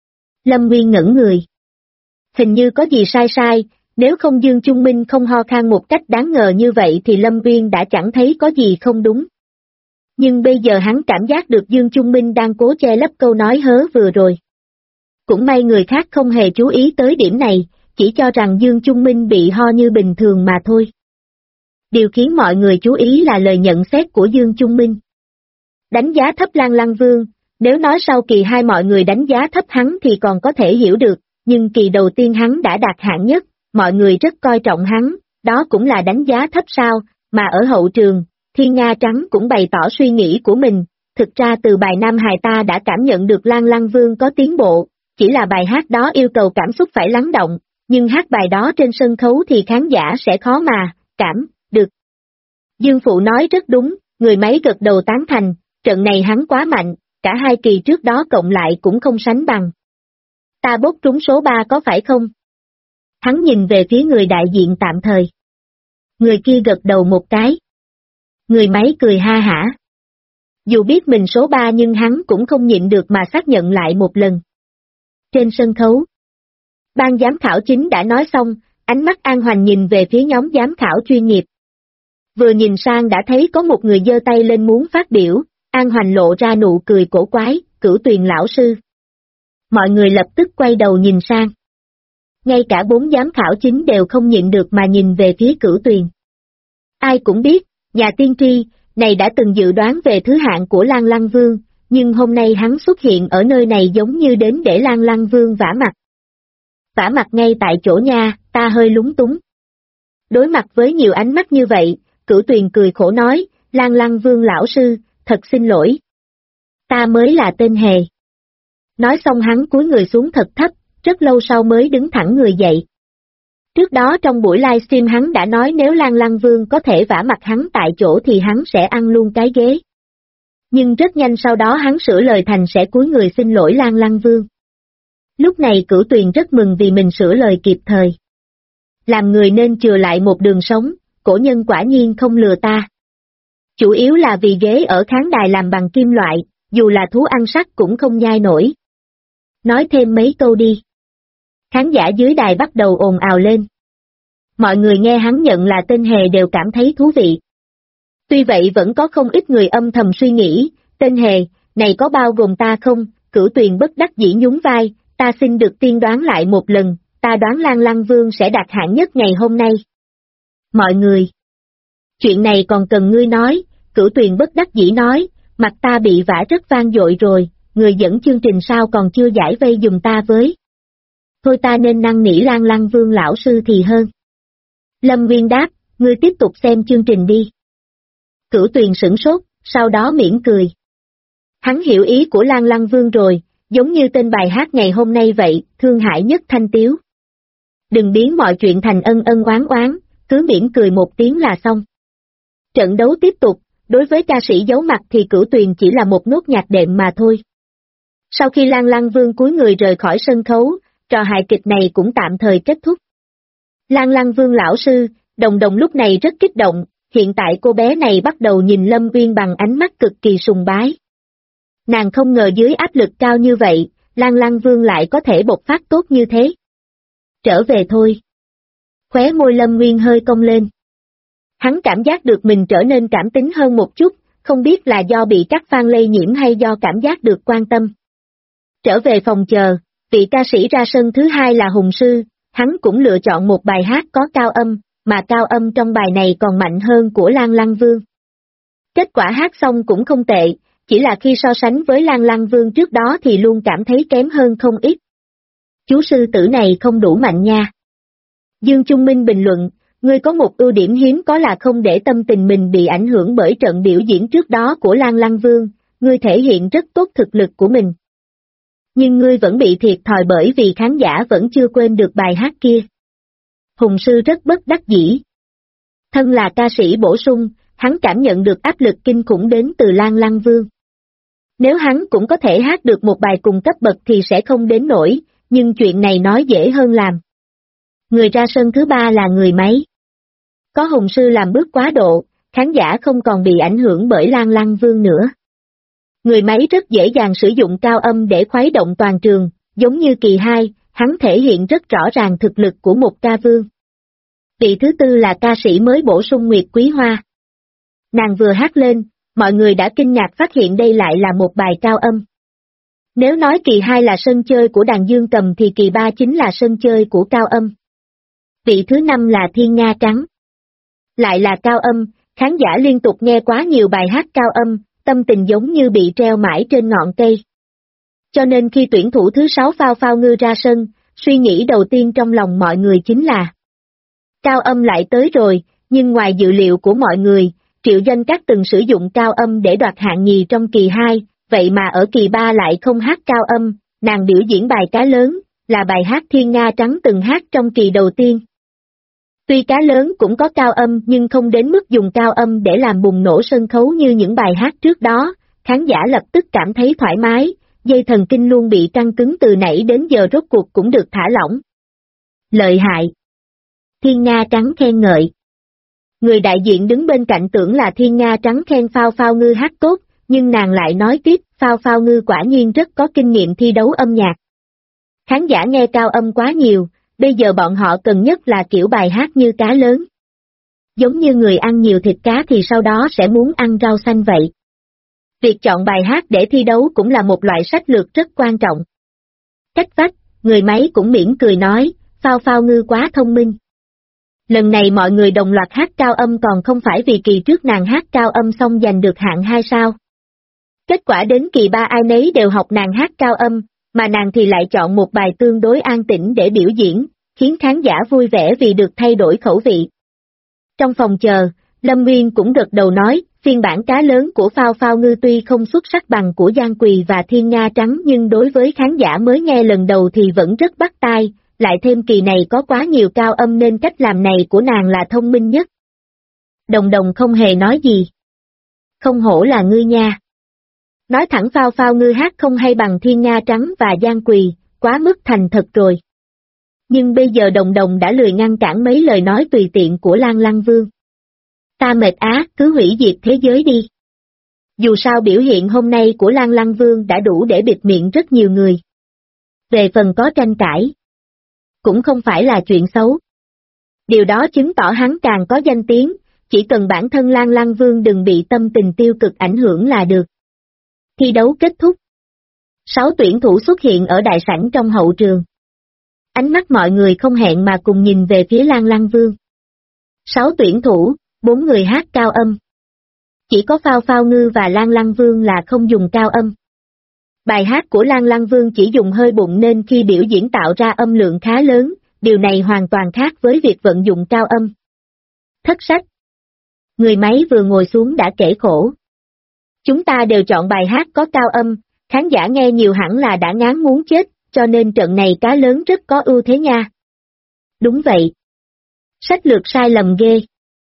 S2: Lâm Nguyên ngẩn người. Hình như có gì sai sai, nếu không Dương Trung Minh không ho khan một cách đáng ngờ như vậy thì Lâm Nguyên đã chẳng thấy có gì không đúng. Nhưng bây giờ hắn cảm giác được Dương Trung Minh đang cố che lấp câu nói hớ vừa rồi. Cũng may người khác không hề chú ý tới điểm này, chỉ cho rằng Dương Trung Minh bị ho như bình thường mà thôi. Điều khiến mọi người chú ý là lời nhận xét của Dương Trung Minh. Đánh giá thấp Lan Lăng Vương, nếu nói sau kỳ 2 mọi người đánh giá thấp hắn thì còn có thể hiểu được, nhưng kỳ đầu tiên hắn đã đạt hạng nhất, mọi người rất coi trọng hắn, đó cũng là đánh giá thấp sao, mà ở hậu trường, Thiên Nga Trắng cũng bày tỏ suy nghĩ của mình, thực ra từ bài Nam Hài ta đã cảm nhận được Lan Lăng Vương có tiến bộ, chỉ là bài hát đó yêu cầu cảm xúc phải lắng động, nhưng hát bài đó trên sân khấu thì khán giả sẽ khó mà, cảm, được. Dương Phụ nói rất đúng, người máy gật đầu tán thành, trận này hắn quá mạnh, cả 2 kỳ trước đó cộng lại cũng không sánh bằng. Ta bốc trúng số 3 có phải không? Hắn nhìn về phía người đại diện tạm thời. Người kia gật đầu một cái. Người máy cười ha hả. Dù biết mình số 3 nhưng hắn cũng không nhịn được mà xác nhận lại một lần. Trên sân khấu, ban giám khảo chính đã nói xong, ánh mắt An Hoành nhìn về phía nhóm giám khảo chuyên nghiệp. Vừa nhìn sang đã thấy có một người giơ tay lên muốn phát biểu, An Hoành lộ ra nụ cười cổ quái, Cửu Tuyền lão sư. Mọi người lập tức quay đầu nhìn sang. Ngay cả 4 giám khảo chính đều không nhịn được mà nhìn về phía Cửu Tuyền. Ai cũng biết, nhà tiên tri, này đã từng dự đoán về thứ hạng của Lan Lăng Vương, nhưng hôm nay hắn xuất hiện ở nơi này giống như đến để Lan Lăng Vương vả mặt. Vả mặt ngay tại chỗ nha, ta hơi lúng túng. Đối mặt với nhiều ánh mắt như vậy, Cửu Tuyền cười khổ nói, Lan Lăng Vương lão sư, thật xin lỗi. Ta mới là tên hề. Nói xong hắn cúi người xuống thật thấp, rất lâu sau mới đứng thẳng người dậy. Trước đó trong buổi livestream hắn đã nói nếu Lan Lăng Vương có thể vả mặt hắn tại chỗ thì hắn sẽ ăn luôn cái ghế. Nhưng rất nhanh sau đó hắn sửa lời thành sẽ cúi người xin lỗi Lan Lăng Vương. Lúc này Cửu Tuyền rất mừng vì mình sửa lời kịp thời. Làm người nên chừa lại một đường sống, cổ nhân quả nhiên không lừa ta. Chủ yếu là vì ghế ở khán đài làm bằng kim loại, dù là thú ăn sắt cũng không nhai nổi. Nói thêm mấy câu đi. Khán giả dưới đài bắt đầu ồn ào lên. Mọi người nghe hắn nhận là tên hề đều cảm thấy thú vị. Tuy vậy vẫn có không ít người âm thầm suy nghĩ, tên hề, này có bao gồm ta không? Cửu Tuyền bất đắc dĩ nhún vai, ta xin được tiên đoán lại một lần, ta đoán Lan Lăng Vương sẽ đạt hạng nhất ngày hôm nay. Mọi người. Chuyện này còn cần ngươi nói, Cửu Tuyền bất đắc dĩ nói, mặt ta bị vả rất vang dội rồi, người dẫn chương trình sao còn chưa giải vây giùm ta với. Thôi ta nên năn nỉ Lan Lăng Vương lão sư thì hơn. Lâm Nguyên đáp, ngươi tiếp tục xem chương trình đi. Cửu Tuyền sửng sốt, sau đó mỉm cười. Hắn hiểu ý của Lan Lăng Vương rồi, giống như tên bài hát ngày hôm nay vậy, thương hại nhất thanh tiếu. Đừng biến mọi chuyện thành ân ân oán oán, cứ mỉm cười một tiếng là xong. Trận đấu tiếp tục, đối với ca sĩ giấu mặt thì Cửu Tuyền chỉ là một nốt nhạc đệm mà thôi. Sau khi Lan Lăng Vương cúi người rời khỏi sân khấu, trò hài kịch này cũng tạm thời kết thúc. Lan Lăng Vương lão sư, Đồng Đồng lúc này rất kích động, hiện tại cô bé này bắt đầu nhìn Lâm Uyên bằng ánh mắt cực kỳ sùng bái. Nàng không ngờ dưới áp lực cao như vậy, Lan Lăng Vương lại có thể bộc phát tốt như thế. Trở về thôi. Khóe môi Lâm Nguyên hơi cong lên. Hắn cảm giác được mình trở nên cảm tính hơn một chút, không biết là do bị các fan lây nhiễm hay do cảm giác được quan tâm. Trở về phòng chờ, vị ca sĩ ra sân thứ hai là Hùng Sư, hắn cũng lựa chọn một bài hát có cao âm, mà cao âm trong bài này còn mạnh hơn của Lan Lăng Vương. Kết quả hát xong cũng không tệ, chỉ là khi so sánh với Lan Lăng Vương trước đó thì luôn cảm thấy kém hơn không ít. Chú sư tử này không đủ mạnh nha. Dương Trung Minh bình luận, ngươi có một ưu điểm hiếm có là không để tâm tình mình bị ảnh hưởng bởi trận biểu diễn trước đó của Lan Lăng Vương, ngươi thể hiện rất tốt thực lực của mình. Nhưng ngươi vẫn bị thiệt thòi bởi vì khán giả vẫn chưa quên được bài hát kia. Hùng Sư rất bất đắc dĩ. Thân là ca sĩ bổ sung, hắn cảm nhận được áp lực kinh khủng đến từ Lan Lăng Vương. Nếu hắn cũng có thể hát được một bài cùng cấp bậc thì sẽ không đến nổi, nhưng chuyện này nói dễ hơn làm. Người ra sân thứ ba là người máy. Có Hùng Sư làm bước quá độ, khán giả không còn bị ảnh hưởng bởi Lan Lăng Vương nữa. Người máy rất dễ dàng sử dụng cao âm để khuấy động toàn trường, giống như kỳ 2, hắn thể hiện rất rõ ràng thực lực của một ca vương. Vị thứ tư là ca sĩ mới bổ sung Nguyệt Quý Hoa. Nàng vừa hát lên, mọi người đã kinh ngạc phát hiện đây lại là một bài cao âm. Nếu nói kỳ 2 là sân chơi của đàn dương cầm thì kỳ 3 chính là sân chơi của cao âm. Vị thứ 5 là Thiên Nga Trắng. Lại là cao âm, khán giả liên tục nghe quá nhiều bài hát cao âm, tâm tình giống như bị treo mãi trên ngọn cây. Cho nên khi tuyển thủ thứ 6 Phao Phao Ngư ra sân, suy nghĩ đầu tiên trong lòng mọi người chính là cao âm lại tới rồi, nhưng ngoài dự liệu của mọi người, Triệu Danh Các từng sử dụng cao âm để đoạt hạng nhì trong kỳ 2, vậy mà ở kỳ 3 lại không hát cao âm, nàng biểu diễn bài Cá Lớn, là bài hát Thiên Nga Trắng từng hát trong kỳ đầu tiên. Tuy Cá Lớn cũng có cao âm nhưng không đến mức dùng cao âm để làm bùng nổ sân khấu như những bài hát trước đó, khán giả lập tức cảm thấy thoải mái, dây thần kinh luôn bị căng cứng từ nãy đến giờ rốt cuộc cũng được thả lỏng. Lợi hại. Thiên Nga Trắng khen ngợi. Người đại diện đứng bên cạnh tưởng là Thiên Nga Trắng khen Phao Phao Ngư hát tốt, nhưng nàng lại nói tiếp, Phao Phao Ngư quả nhiên rất có kinh nghiệm thi đấu âm nhạc. Khán giả nghe cao âm quá nhiều, bây giờ bọn họ cần nhất là kiểu bài hát như Cá Lớn. Giống như người ăn nhiều thịt cá thì sau đó sẽ muốn ăn rau xanh vậy. Việc chọn bài hát để thi đấu cũng là một loại sách lược rất quan trọng. Cách vách, người máy cũng mỉm cười nói, Phao Phao Ngư quá thông minh. Lần này mọi người đồng loạt hát cao âm còn không phải vì kỳ trước nàng hát cao âm xong giành được hạng 2 sao. Kết quả đến kỳ 3 ai nấy đều học nàng hát cao âm, mà nàng thì lại chọn một bài tương đối an tĩnh để biểu diễn, khiến khán giả vui vẻ vì được thay đổi khẩu vị. Trong phòng chờ, Lâm Nguyên cũng gật đầu nói, phiên bản Cá Lớn của Phao Phao Ngư tuy không xuất sắc bằng của Giang Quỳ và Thiên Nga Trắng nhưng đối với khán giả mới nghe lần đầu thì vẫn rất bắt tai, lại thêm kỳ này có quá nhiều cao âm nên cách làm này của nàng là thông minh nhất. Đồng Đồng không hề nói gì. Không hổ là ngươi nha. Nói thẳng Phao Phao Ngư hát không hay bằng Thiên Nga Trắng và Giang Quỳ, quá mức thành thật rồi. Nhưng bây giờ Đồng Đồng đã lười ngăn cản mấy lời nói tùy tiện của Lan Lăng Vương. Ta mệt á, cứ hủy diệt thế giới đi. Dù sao biểu hiện hôm nay của Lan Lăng Vương đã đủ để bịt miệng rất nhiều người. Về phần có tranh cãi, cũng không phải là chuyện xấu. Điều đó chứng tỏ hắn càng có danh tiếng, chỉ cần bản thân Lan Lăng Vương đừng bị tâm tình tiêu cực ảnh hưởng là được. Thi đấu kết thúc. 6 tuyển thủ xuất hiện ở đại sảnh trong hậu trường. Ánh mắt mọi người không hẹn mà cùng nhìn về phía Lan Lăng Vương. 6 tuyển thủ, 4 người hát cao âm. Chỉ có Phao Phao Ngư và Lan Lăng Vương là không dùng cao âm. Bài hát của Lan Lăng Vương chỉ dùng hơi bụng nên khi biểu diễn tạo ra âm lượng khá lớn, điều này hoàn toàn khác với việc vận dụng cao âm. Thất sách. Người máy vừa ngồi xuống đã kể khổ. Chúng ta đều chọn bài hát có cao âm, khán giả nghe nhiều hẳn là đã ngán muốn chết, cho nên trận này cá lớn rất có ưu thế nha. Đúng vậy. Sách lược sai lầm ghê.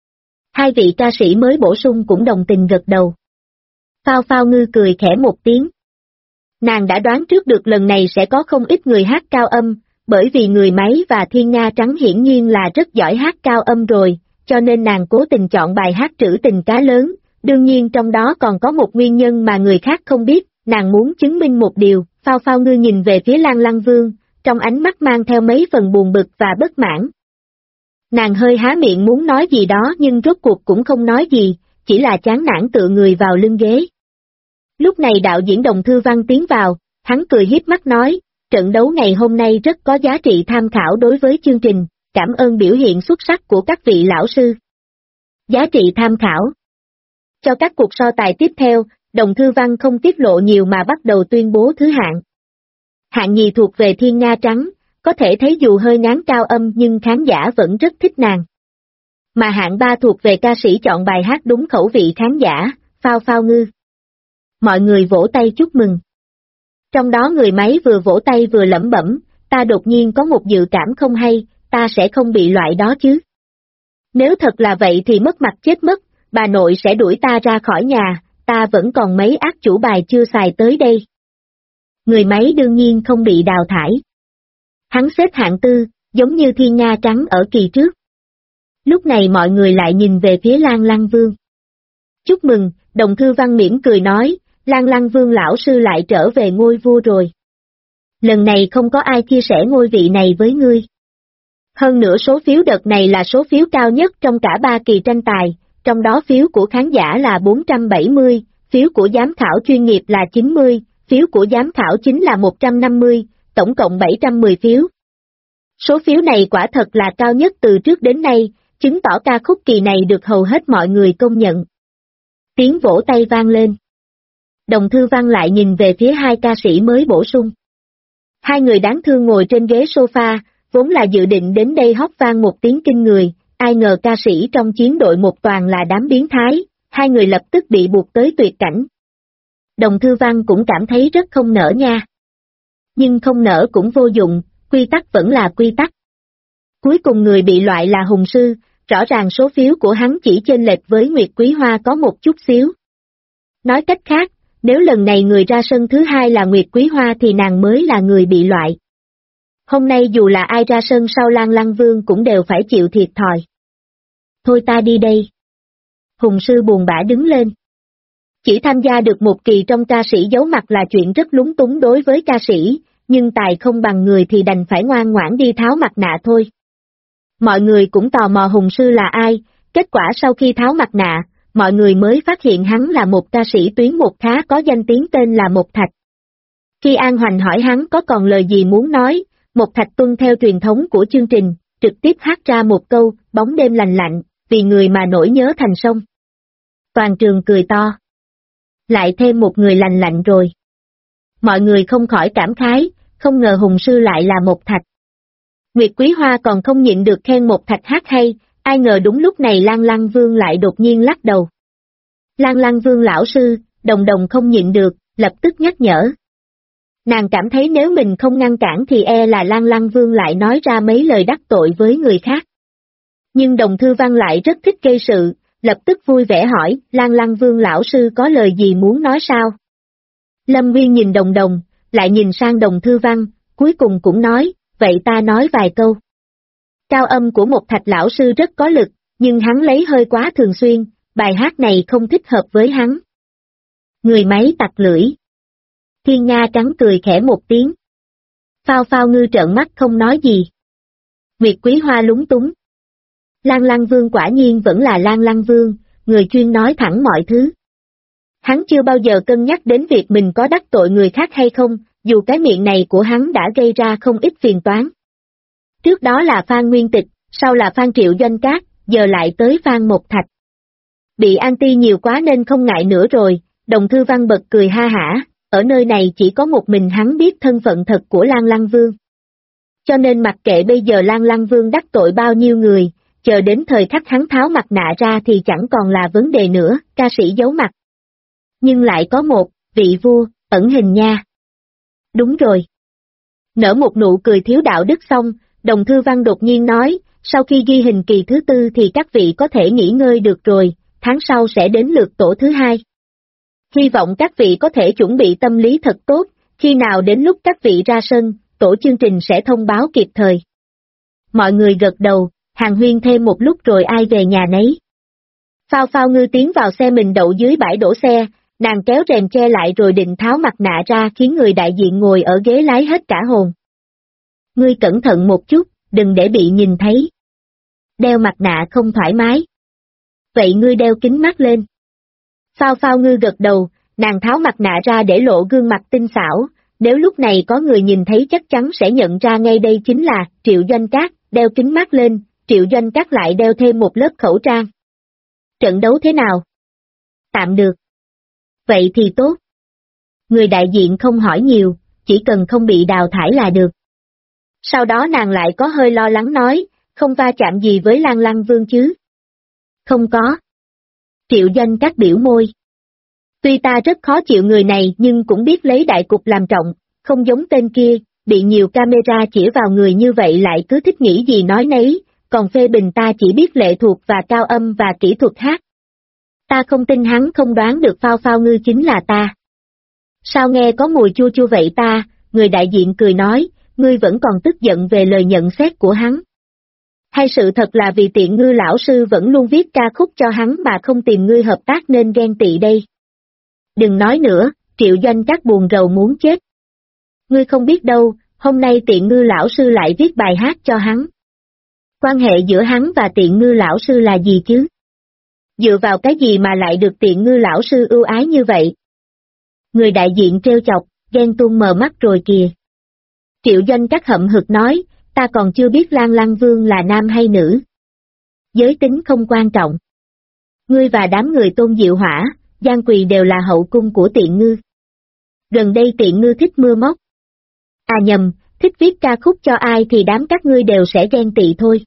S2: 2 vị ca sĩ mới bổ sung cũng đồng tình gật đầu. Phao Phao Ngư cười khẽ một tiếng. Nàng đã đoán trước được lần này sẽ có không ít người hát cao âm, bởi vì người máy và Thiên Nga Trắng hiển nhiên là rất giỏi hát cao âm rồi, cho nên nàng cố tình chọn bài hát trữ tình cá lớn, đương nhiên trong đó còn có một nguyên nhân mà người khác không biết, nàng muốn chứng minh một điều. Phao Phao Ngư nhìn về phía Lan Lăng Vương, trong ánh mắt mang theo mấy phần buồn bực và bất mãn. Nàng hơi há miệng muốn nói gì đó nhưng rốt cuộc cũng không nói gì, chỉ là chán nản tựa người vào lưng ghế. Lúc này đạo diễn Đồng Thư Văn tiến vào, hắn cười hiếp mắt nói, trận đấu ngày hôm nay rất có giá trị tham khảo đối với chương trình, cảm ơn biểu hiện xuất sắc của các vị lão sư. Giá trị tham khảo. Cho các cuộc so tài tiếp theo, Đồng Thư Văn không tiết lộ nhiều mà bắt đầu tuyên bố thứ hạng. Hạng nhì thuộc về Thiên Nga Trắng, có thể thấy dù hơi ngán cao âm nhưng khán giả vẫn rất thích nàng. Mà hạng 3 thuộc về ca sĩ chọn bài hát đúng khẩu vị khán giả, Phao Phao Ngư. Mọi người vỗ tay chúc mừng. Trong đó người máy vừa vỗ tay vừa lẩm bẩm, ta đột nhiên có một dự cảm không hay, ta sẽ không bị loại đó chứ. Nếu thật là vậy thì mất mặt chết mất, bà nội sẽ đuổi ta ra khỏi nhà, ta vẫn còn mấy ác chủ bài chưa xài tới đây. Người máy đương nhiên không bị đào thải. Hắn xếp hạng 4, giống như Thiên Nga Trắng ở kỳ trước. Lúc này mọi người lại nhìn về phía Lan Lăng Vương. Chúc mừng, Đồng Thư Văn mỉm cười nói, Lan Lăng Vương lão sư lại trở về ngôi vua rồi. Lần này không có ai chia sẻ ngôi vị này với ngươi. Hơn nữa số phiếu đợt này là số phiếu cao nhất trong cả 3 kỳ tranh tài, trong đó phiếu của khán giả là 470, phiếu của giám khảo chuyên nghiệp là 90, phiếu của giám khảo chính là 150, tổng cộng 710 phiếu. Số phiếu này quả thật là cao nhất từ trước đến nay, chứng tỏ ca khúc kỳ này được hầu hết mọi người công nhận. Tiếng vỗ tay vang lên. Đồng Thư Văn lại nhìn về phía 2 ca sĩ mới bổ sung. 2 người đáng thương ngồi trên ghế sofa, vốn là dự định đến đây hót vang một tiếng kinh người, ai ngờ ca sĩ trong chiến đội một toàn là đám biến thái, 2 người lập tức bị buộc tới tuyệt cảnh. Đồng Thư Văn cũng cảm thấy rất không nỡ nha. Nhưng không nỡ cũng vô dụng, quy tắc vẫn là quy tắc. Cuối cùng người bị loại là Hùng Sư, rõ ràng số phiếu của hắn chỉ chênh lệch với Nguyệt Quý Hoa có một chút xíu. Nói cách khác, nếu lần này người ra sân thứ 2 là Nguyệt Quý Hoa thì nàng mới là người bị loại. Hôm nay dù là ai ra sân sau Lan Lăng Vương cũng đều phải chịu thiệt thòi. Thôi ta đi đây. Hùng Sư buồn bã đứng lên. Chỉ tham gia được một kỳ trong ca sĩ giấu mặt là chuyện rất lúng túng đối với ca sĩ, nhưng tài không bằng người thì đành phải ngoan ngoãn đi tháo mặt nạ thôi. Mọi người cũng tò mò Hùng Sư là ai, kết quả sau khi tháo mặt nạ, mọi người mới phát hiện hắn là một ca sĩ tuyến một khá có danh tiếng tên là Mộc Thạch. Khi An Hoành hỏi hắn có còn lời gì muốn nói, Mộc Thạch tuân theo truyền thống của chương trình, trực tiếp hát ra một câu, bóng đêm lành lạnh, vì người mà nỗi nhớ thành sông. Toàn trường cười to. Lại thêm một người lành lạnh rồi. Mọi người không khỏi cảm khái, không ngờ Hùng Sư lại là Mộc Thạch. Nguyệt Quý Hoa còn không nhịn được khen Mộc Thạch hát hay, ai ngờ đúng lúc này Lan Lăng Vương lại đột nhiên lắc đầu. Lan Lăng Vương lão sư, Đồng Đồng không nhịn được, lập tức nhắc nhở. Nàng cảm thấy nếu mình không ngăn cản thì e là Lan Lăng Vương lại nói ra mấy lời đắc tội với người khác. Nhưng Đồng Thư Văn lại rất thích gây sự, lập tức vui vẻ hỏi, Lan Lăng Vương lão sư có lời gì muốn nói sao? Lâm Nguyên nhìn Đồng Đồng, lại nhìn sang Đồng Thư Văn, cuối cùng cũng nói, vậy ta nói vài câu. Cao âm của một Thạch lão sư rất có lực, nhưng hắn lấy hơi quá thường xuyên, bài hát này không thích hợp với hắn. Người máy tặc lưỡi. Thiên Nga Trắng cười khẽ một tiếng. Phao Phao Ngư trợn mắt không nói gì. Nguyệt Quý Hoa lúng túng. Lan Lăng Vương quả nhiên vẫn là Lan Lăng Vương, người chuyên nói thẳng mọi thứ. Hắn chưa bao giờ cân nhắc đến việc mình có đắc tội người khác hay không, dù cái miệng này của hắn đã gây ra không ít phiền toán. Trước đó là Phan Nguyên Tịch, sau là Phan Triệu Doanh Cát, giờ lại tới Phan Mộc Thạch. Bị anti nhiều quá nên không ngại nữa rồi, Đồng Thư Văn bật cười ha hả, ở nơi này chỉ có một mình hắn biết thân phận thật của Lan Lăng Vương. Cho nên mặc kệ bây giờ Lan Lăng Vương đắc tội bao nhiêu người, chờ đến thời khắc hắn tháo mặt nạ ra thì chẳng còn là vấn đề nữa, ca sĩ giấu mặt. Nhưng lại có một, vị vua, ẩn hình nha. Đúng rồi. Nở một nụ cười thiếu đạo đức xong, Đồng Thư Văn đột nhiên nói, sau khi ghi hình kỳ thứ tư thì các vị có thể nghỉ ngơi được rồi, tháng sau sẽ đến lượt tổ thứ hai. Hy vọng các vị có thể chuẩn bị tâm lý thật tốt, khi nào đến lúc các vị ra sân, tổ chương trình sẽ thông báo kịp thời. Mọi người gật đầu, hàn huyên thêm một lúc rồi ai về nhà nấy. Phao Phao Ngư tiến vào xe mình đậu dưới bãi đổ xe, nàng kéo rèm che lại rồi định tháo mặt nạ ra khiến người đại diện ngồi ở ghế lái hết cả hồn. Ngươi cẩn thận một chút, đừng để bị nhìn thấy. Đeo mặt nạ không thoải mái. Vậy ngươi đeo kính mắt lên. Phao Phao Ngư gật đầu, nàng tháo mặt nạ ra để lộ gương mặt tinh xảo, nếu lúc này có người nhìn thấy chắc chắn sẽ nhận ra ngay đây chính là Triệu Doanh Cát, đeo kính mắt lên, Triệu Doanh Cát lại đeo thêm một lớp khẩu trang. Trận đấu thế nào? Tạm được. Vậy thì tốt. Người đại diện không hỏi nhiều, chỉ cần không bị đào thải là được. Sau đó nàng lại có hơi lo lắng nói, không va chạm gì với Lan Lăng Vương chứ? Không có. Triệu Doanh Cát biểu môi. Tuy ta rất khó chịu người này nhưng cũng biết lấy đại cục làm trọng, không giống tên kia, bị nhiều camera chĩa vào người như vậy lại cứ thích nghĩ gì nói nấy, còn phê bình ta chỉ biết lệ thuộc và cao âm và kỹ thuật hát. Ta không tin hắn không đoán được Phao Phao Ngư chính là ta. Sao nghe có mùi chua chua vậy ta, người đại diện cười nói, ngươi vẫn còn tức giận về lời nhận xét của hắn. Hay sự thật là vì Tiện Ngư lão sư vẫn luôn viết ca khúc cho hắn mà không tìm ngươi hợp tác nên ghen tị đây. Đừng nói nữa, Triệu Doanh Cát buồn rầu muốn chết. Ngươi không biết đâu, hôm nay Tiện Ngư lão sư lại viết bài hát cho hắn. Quan hệ giữa hắn và Tiện Ngư lão sư là gì chứ? Dựa vào cái gì mà lại được Tiện Ngư lão sư ưu ái như vậy? Người đại diện trêu chọc, ghen tuông mờ mắt rồi kìa. Triệu Doanh Cát hậm hực nói, ta còn chưa biết Lan Lăng Vương là nam hay nữ. Giới tính không quan trọng. Ngươi và đám người Tôn Diệu Hỏa, Giang Quỳ đều là hậu cung của Tiện Ngư. Gần đây Tiện Ngư thích mưa móc. À nhầm, thích viết ca khúc cho ai thì đám các ngươi đều sẽ ghen tị thôi.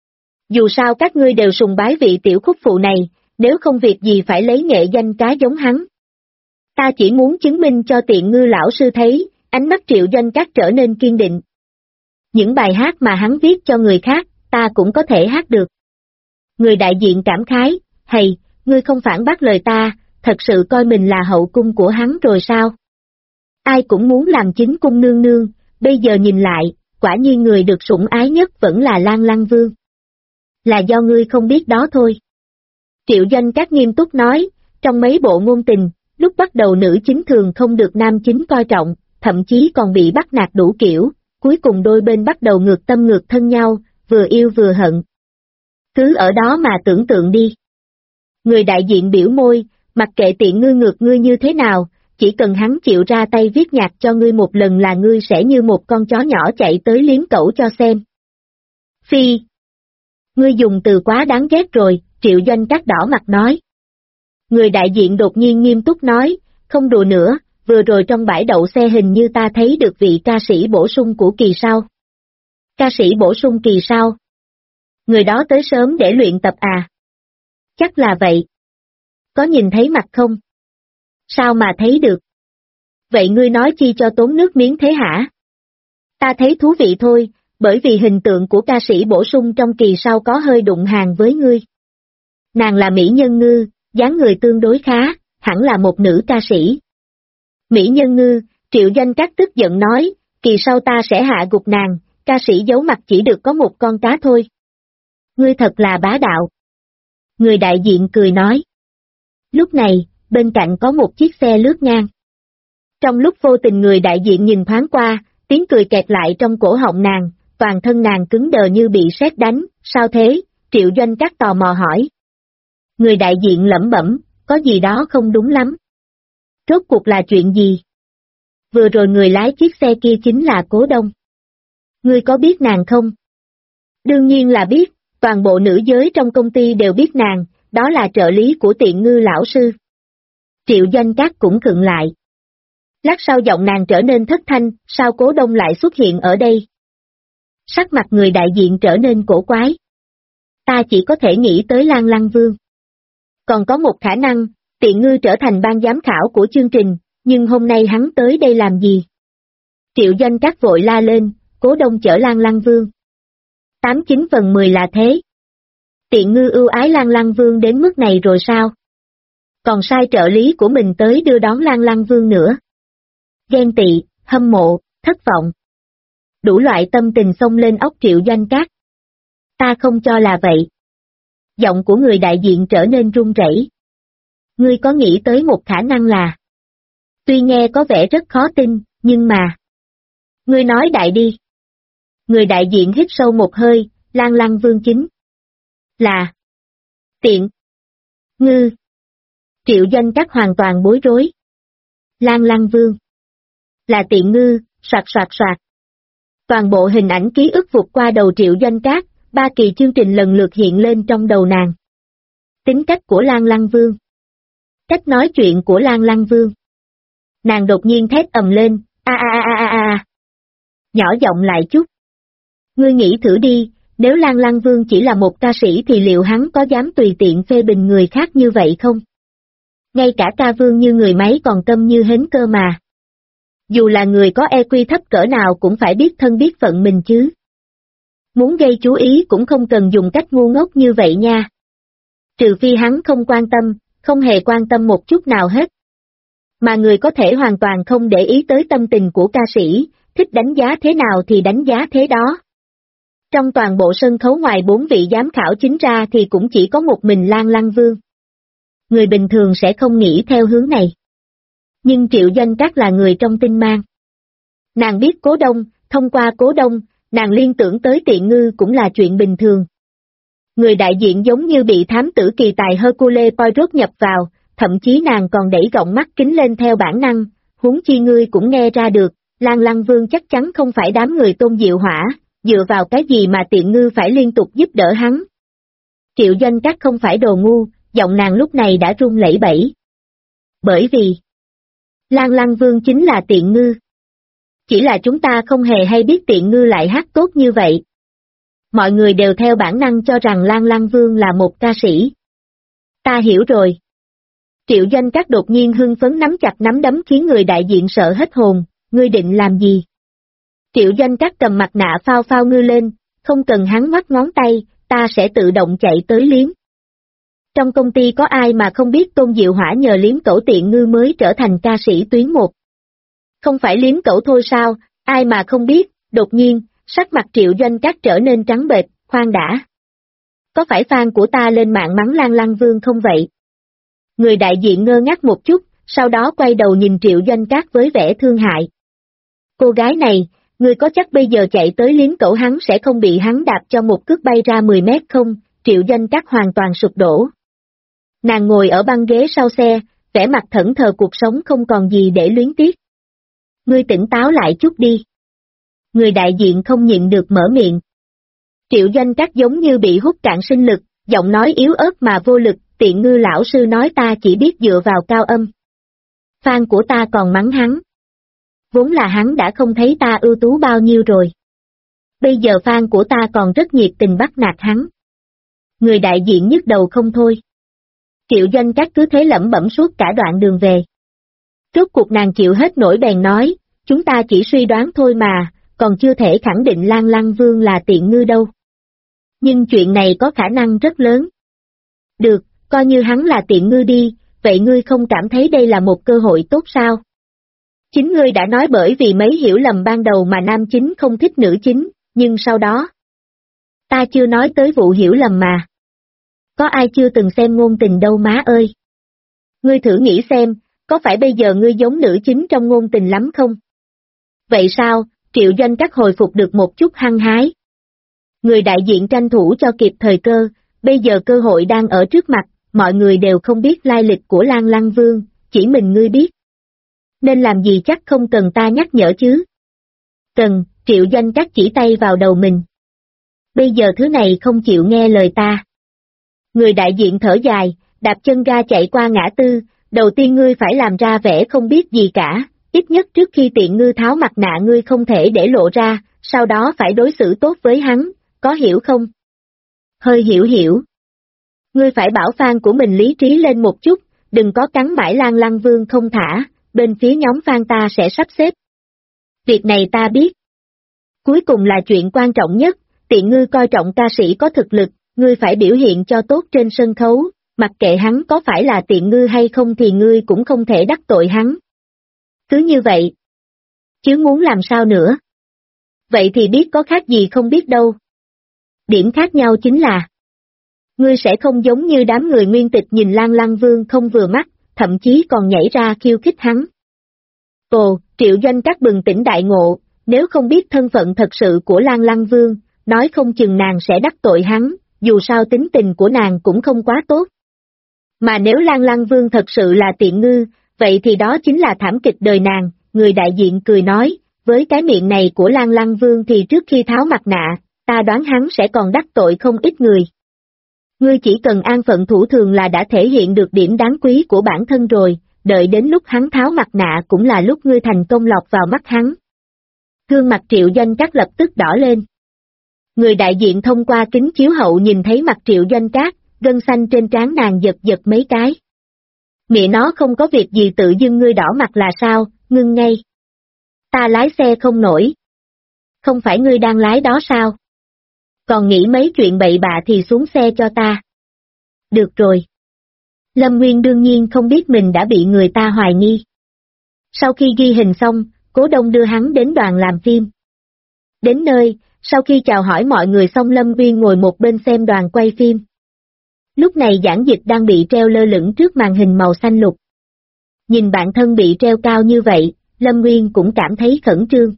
S2: Dù sao các ngươi đều sùng bái vị tiểu khúc phụ này, nếu không việc gì phải lấy nghệ danh cá giống hắn. Ta chỉ muốn chứng minh cho Tiện Ngư lão sư thấy, ánh mắt Triệu Doanh Cát trở nên kiên định. Những bài hát mà hắn viết cho người khác, ta cũng có thể hát được. Người đại diện cảm khái, hầy, ngươi không phản bác lời ta, thật sự coi mình là hậu cung của hắn rồi sao? Ai cũng muốn làm chính cung nương nương, bây giờ nhìn lại, quả nhiên người được sủng ái nhất vẫn là Lan Lăng Vương. Là do ngươi không biết đó thôi. Triệu Doanh Cát nghiêm túc nói, trong mấy bộ ngôn tình, lúc bắt đầu nữ chính thường không được nam chính coi trọng, thậm chí còn bị bắt nạt đủ kiểu, cuối cùng đôi bên bắt đầu ngược tâm ngược thân nhau, vừa yêu vừa hận. Cứ ở đó mà tưởng tượng đi. Người đại diện biểu môi, mặc kệ Tiện Ngư ngược ngươi như thế nào, chỉ cần hắn chịu ra tay viết nhạc cho ngươi một lần là ngươi sẽ như một con chó nhỏ chạy tới liếm cẩu cho xem. Phi! Ngươi dùng từ quá đáng ghét rồi, Triệu Doanh Cát đỏ mặt nói. Người đại diện đột nhiên nghiêm túc nói, không đùa nữa, vừa rồi trong bãi đậu xe hình như ta thấy được vị ca sĩ bổ sung của kỳ sau. Ca sĩ bổ sung kỳ sau? Người đó tới sớm để luyện tập à? Chắc là vậy. Có nhìn thấy mặt không? Sao mà thấy được? Vậy ngươi nói chi cho tốn nước miếng thế hả? Ta thấy thú vị thôi, bởi vì hình tượng của ca sĩ bổ sung trong kỳ sau có hơi đụng hàng với ngươi. Nàng là Mỹ Nhân Ngư, dáng người tương đối khá, hẳn là một nữ ca sĩ. Mỹ Nhân Ngư, Triệu Doanh Cát tức giận nói, kỳ sau ta sẽ hạ gục nàng, ca sĩ giấu mặt chỉ được có một con cá thôi. Ngươi thật là bá đạo. Người đại diện cười nói. Lúc này, bên cạnh có một chiếc xe lướt ngang. Trong lúc vô tình người đại diện nhìn thoáng qua, tiếng cười kẹt lại trong cổ họng nàng, toàn thân nàng cứng đờ như bị sét đánh, sao thế, Triệu Doanh Cát tò mò hỏi. Người đại diện lẩm bẩm, có gì đó không đúng lắm. Rốt cuộc là chuyện gì? Vừa rồi người lái chiếc xe kia chính là Cố Đông. Ngươi có biết nàng không? Đương nhiên là biết, toàn bộ nữ giới trong công ty đều biết nàng, đó là trợ lý của Tiện Ngư lão sư. Triệu Doanh Cát cũng khựng lại. Lát sau giọng nàng trở nên thất thanh, sao Cố Đông lại xuất hiện ở đây? Sắc mặt người đại diện trở nên cổ quái. Ta chỉ có thể nghĩ tới Lan Lăng Vương. Còn có một khả năng, Tiện Ngư trở thành ban giám khảo của chương trình, nhưng hôm nay hắn tới đây làm gì? Triệu Doanh Cát vội la lên, Cố Đông chở Lan Lăng Vương. 89/10 là thế. Tiện Ngư ưu ái Lan Lăng Vương đến mức này rồi sao? Còn sai trợ lý của mình tới đưa đón Lan Lăng Vương nữa. Ghen tị, hâm mộ, thất vọng. Đủ loại tâm tình xông lên óc Triệu Doanh Cát. Ta không cho là vậy. Giọng của người đại diện trở nên run rẩy. Ngươi có nghĩ tới một khả năng là... Tuy nghe có vẻ rất khó tin, nhưng mà... Ngươi nói đại đi. Người đại diện hít sâu một hơi, Lan Lăng Vương chính. Là... Tiện... Ngư... Triệu Doanh Cát hoàn toàn bối rối. Lan Lăng Vương. Là Tiện Ngư, soạt soạt soạt. Toàn bộ hình ảnh ký ức vụt qua đầu Triệu Doanh Cát, 3 kỳ chương trình lần lượt hiện lên trong đầu nàng. Tính cách của Lan Lăng Vương. Cách nói chuyện của Lan Lăng Vương. Nàng đột nhiên thét ầm lên, a. Nhỏ giọng lại chút. Ngươi nghĩ thử đi, nếu Lan Lăng Vương chỉ là một ca sĩ thì liệu hắn có dám tùy tiện phê bình người khác như vậy không? Ngay cả ca vương như người máy còn tâm như hến cơ mà. Dù là người có EQ thấp cỡ nào cũng phải biết thân biết phận mình chứ. Muốn gây chú ý cũng không cần dùng cách ngu ngốc như vậy nha. Trừ phi hắn không quan tâm, không hề quan tâm một chút nào hết. Mà người có thể hoàn toàn không để ý tới tâm tình của ca sĩ, thích đánh giá thế nào thì đánh giá thế đó. Trong toàn bộ sân khấu ngoài 4 vị giám khảo chính ra thì cũng chỉ có một mình Lan Lăng Vương. Người bình thường sẽ không nghĩ theo hướng này. Nhưng Triệu Doanh Cát là người trong tinh mang. Nàng biết Cố Đông, thông qua Cố Đông, nàng liên tưởng tới Tiện Ngư cũng là chuyện bình thường. Người đại diện giống như bị thám tử kỳ tài Hercule Poirot nhập vào, thậm chí nàng còn đẩy gọng mắt kính lên theo bản năng, huống chi ngươi cũng nghe ra được, Lan Lăng Vương chắc chắn không phải đám người Tôn Diệu Hỏa, dựa vào cái gì mà Tiện Ngư phải liên tục giúp đỡ hắn. Triệu Doanh Cát không phải đồ ngu, giọng nàng lúc này đã run lẩy bẩy. Bởi vì Lan Lăng Vương chính là Tiện Ngư. Chỉ là chúng ta không hề hay biết Tiện Ngư lại hát tốt như vậy. Mọi người đều theo bản năng cho rằng Lan Lăng Vương là một ca sĩ. Ta hiểu rồi. Triệu Doanh Cát đột nhiên hưng phấn nắm chặt nắm đấm khiến người đại diện sợ hết hồn, ngươi định làm gì? Triệu Doanh Cát cầm mặt nạ phao phao ngư lên, không cần hắn ngoắc ngón tay, ta sẽ tự động chạy tới liếm. Trong công ty có ai mà không biết Tôn Diệu Hỏa nhờ liếm cẩu Tiện Ngư mới trở thành ca sĩ tuyến 1. Không phải liếm cẩu thôi sao, ai mà không biết, đột nhiên, sắc mặt Triệu Doanh Cát trở nên trắng bệch, khoan đã. Có phải fan của ta lên mạng mắng Lan Lăng Vương không vậy? Người đại diện ngơ ngác một chút, sau đó quay đầu nhìn Triệu Doanh Cát với vẻ thương hại. Cô gái này, ngươi có chắc bây giờ chạy tới liếm cẩu hắn sẽ không bị hắn đạp cho một cước bay ra 10 mét không? Triệu Doanh Cát hoàn toàn sụp đổ. Nàng ngồi ở băng ghế sau xe, vẻ mặt thẫn thờ cuộc sống không còn gì để luyến tiếc. Ngươi tỉnh táo lại chút đi. Người đại diện không nhịn được mở miệng. Triệu Doanh Cát giống như bị hút cạn sinh lực, giọng nói yếu ớt mà vô lực, Tiện Ngư lão sư nói ta chỉ biết dựa vào cao âm. Fan của ta còn mắng hắn. Vốn là hắn đã không thấy ta ưu tú bao nhiêu rồi. Bây giờ fan của ta còn rất nhiệt tình bắt nạt hắn. Người đại diện nhức đầu không thôi. Triệu Doanh Cát cứ thế lẩm bẩm suốt cả đoạn đường về. Rốt cuộc nàng chịu hết nổi bèn nói, chúng ta chỉ suy đoán thôi mà, còn chưa thể khẳng định Lan Lăng Vương là Tiện Ngư đâu. Nhưng chuyện này có khả năng rất lớn. Được, coi như hắn là Tiện Ngư đi, vậy ngươi không cảm thấy đây là một cơ hội tốt sao? Chính ngươi đã nói bởi vì mấy hiểu lầm ban đầu mà nam chính không thích nữ chính, nhưng sau đó... Ta chưa nói tới vụ hiểu lầm mà. Có ai chưa từng xem ngôn tình đâu má ơi? Ngươi thử nghĩ xem, có phải bây giờ ngươi giống nữ chính trong ngôn tình lắm không? Vậy sao, Triệu Doanh Cát hồi phục được một chút hăng hái. Người đại diện tranh thủ cho kịp thời cơ, bây giờ cơ hội đang ở trước mặt, mọi người đều không biết lai lịch của Lan Lăng Vương, chỉ mình ngươi biết. nên làm gì chắc không cần ta nhắc nhở chứ. Cần, Triệu Doanh Trác chỉ tay vào đầu mình. Bây giờ thứ này không chịu nghe lời ta. Người đại diện thở dài, đạp chân ga chạy qua ngã tư, đầu tiên ngươi phải làm ra vẻ không biết gì cả, ít nhất trước khi tiện ngư tháo mặt nạ ngươi không thể để lộ ra, sau đó phải đối xử tốt với hắn, có hiểu không? Hơi hiểu. Ngươi phải bảo fan của mình lý trí lên một chút, đừng có cắn mãi Lan Lăng Vương không thả, bên phía nhóm fan ta sẽ sắp xếp. Việc này ta biết. Cuối cùng là chuyện quan trọng nhất, tiện ngư coi trọng ca sĩ có thực lực, ngươi phải biểu hiện cho tốt trên sân khấu, mặc kệ hắn có phải là tiện ngư hay không thì ngươi cũng không thể đắc tội hắn. Cứ như vậy. Chứ muốn làm sao nữa? Vậy thì biết có khác gì không biết đâu. Điểm khác nhau chính là ngươi sẽ không giống như đám người nguyên tịch nhìn Lan Lăng Vương không vừa mắt, thậm chí còn nhảy ra khiêu khích hắn. Ồ, Triệu Doanh Trác bừng tỉnh đại ngộ, nếu không biết thân phận thật sự của Lan Lăng Vương, nói không chừng nàng sẽ đắc tội hắn, dù sao tính tình của nàng cũng không quá tốt. Mà nếu Lan Lăng Vương thật sự là tiện ngư, vậy thì đó chính là thảm kịch đời nàng, người đại diện cười nói, với cái miệng này của Lan Lăng Vương thì trước khi tháo mặt nạ, ta đoán hắn sẽ còn đắc tội không ít người. Ngươi chỉ cần an phận thủ thường là đã thể hiện được điểm đáng quý của bản thân rồi, đợi đến lúc hắn tháo mặt nạ cũng là lúc ngươi thành công lọt vào mắt hắn. Gương mặt Triệu Doanh Trác lập tức đỏ lên. Người đại diện thông qua kính chiếu hậu nhìn thấy mặt Triệu Doanh Trác, gân xanh trên trán nàng giật mấy cái. Mẹ nó không có việc gì tự dưng ngươi đỏ mặt là sao, ngưng ngay. Ta lái xe không nổi. Không phải ngươi đang lái đó sao? Còn nghĩ mấy chuyện bậy bạ thì xuống xe cho ta. Được rồi. Lâm Nguyên đương nhiên không biết mình đã bị người ta hoài nghi. Sau khi ghi hình xong, Cố Đông đưa hắn đến đoàn làm phim. Đến nơi, sau khi chào hỏi mọi người xong Lâm Nguyên ngồi một bên xem đoàn quay phim. Lúc này Giản Dịch đang bị treo lơ lửng trước màn hình màu xanh lục. Nhìn bạn thân bị treo cao như vậy, Lâm Nguyên cũng cảm thấy khẩn trương.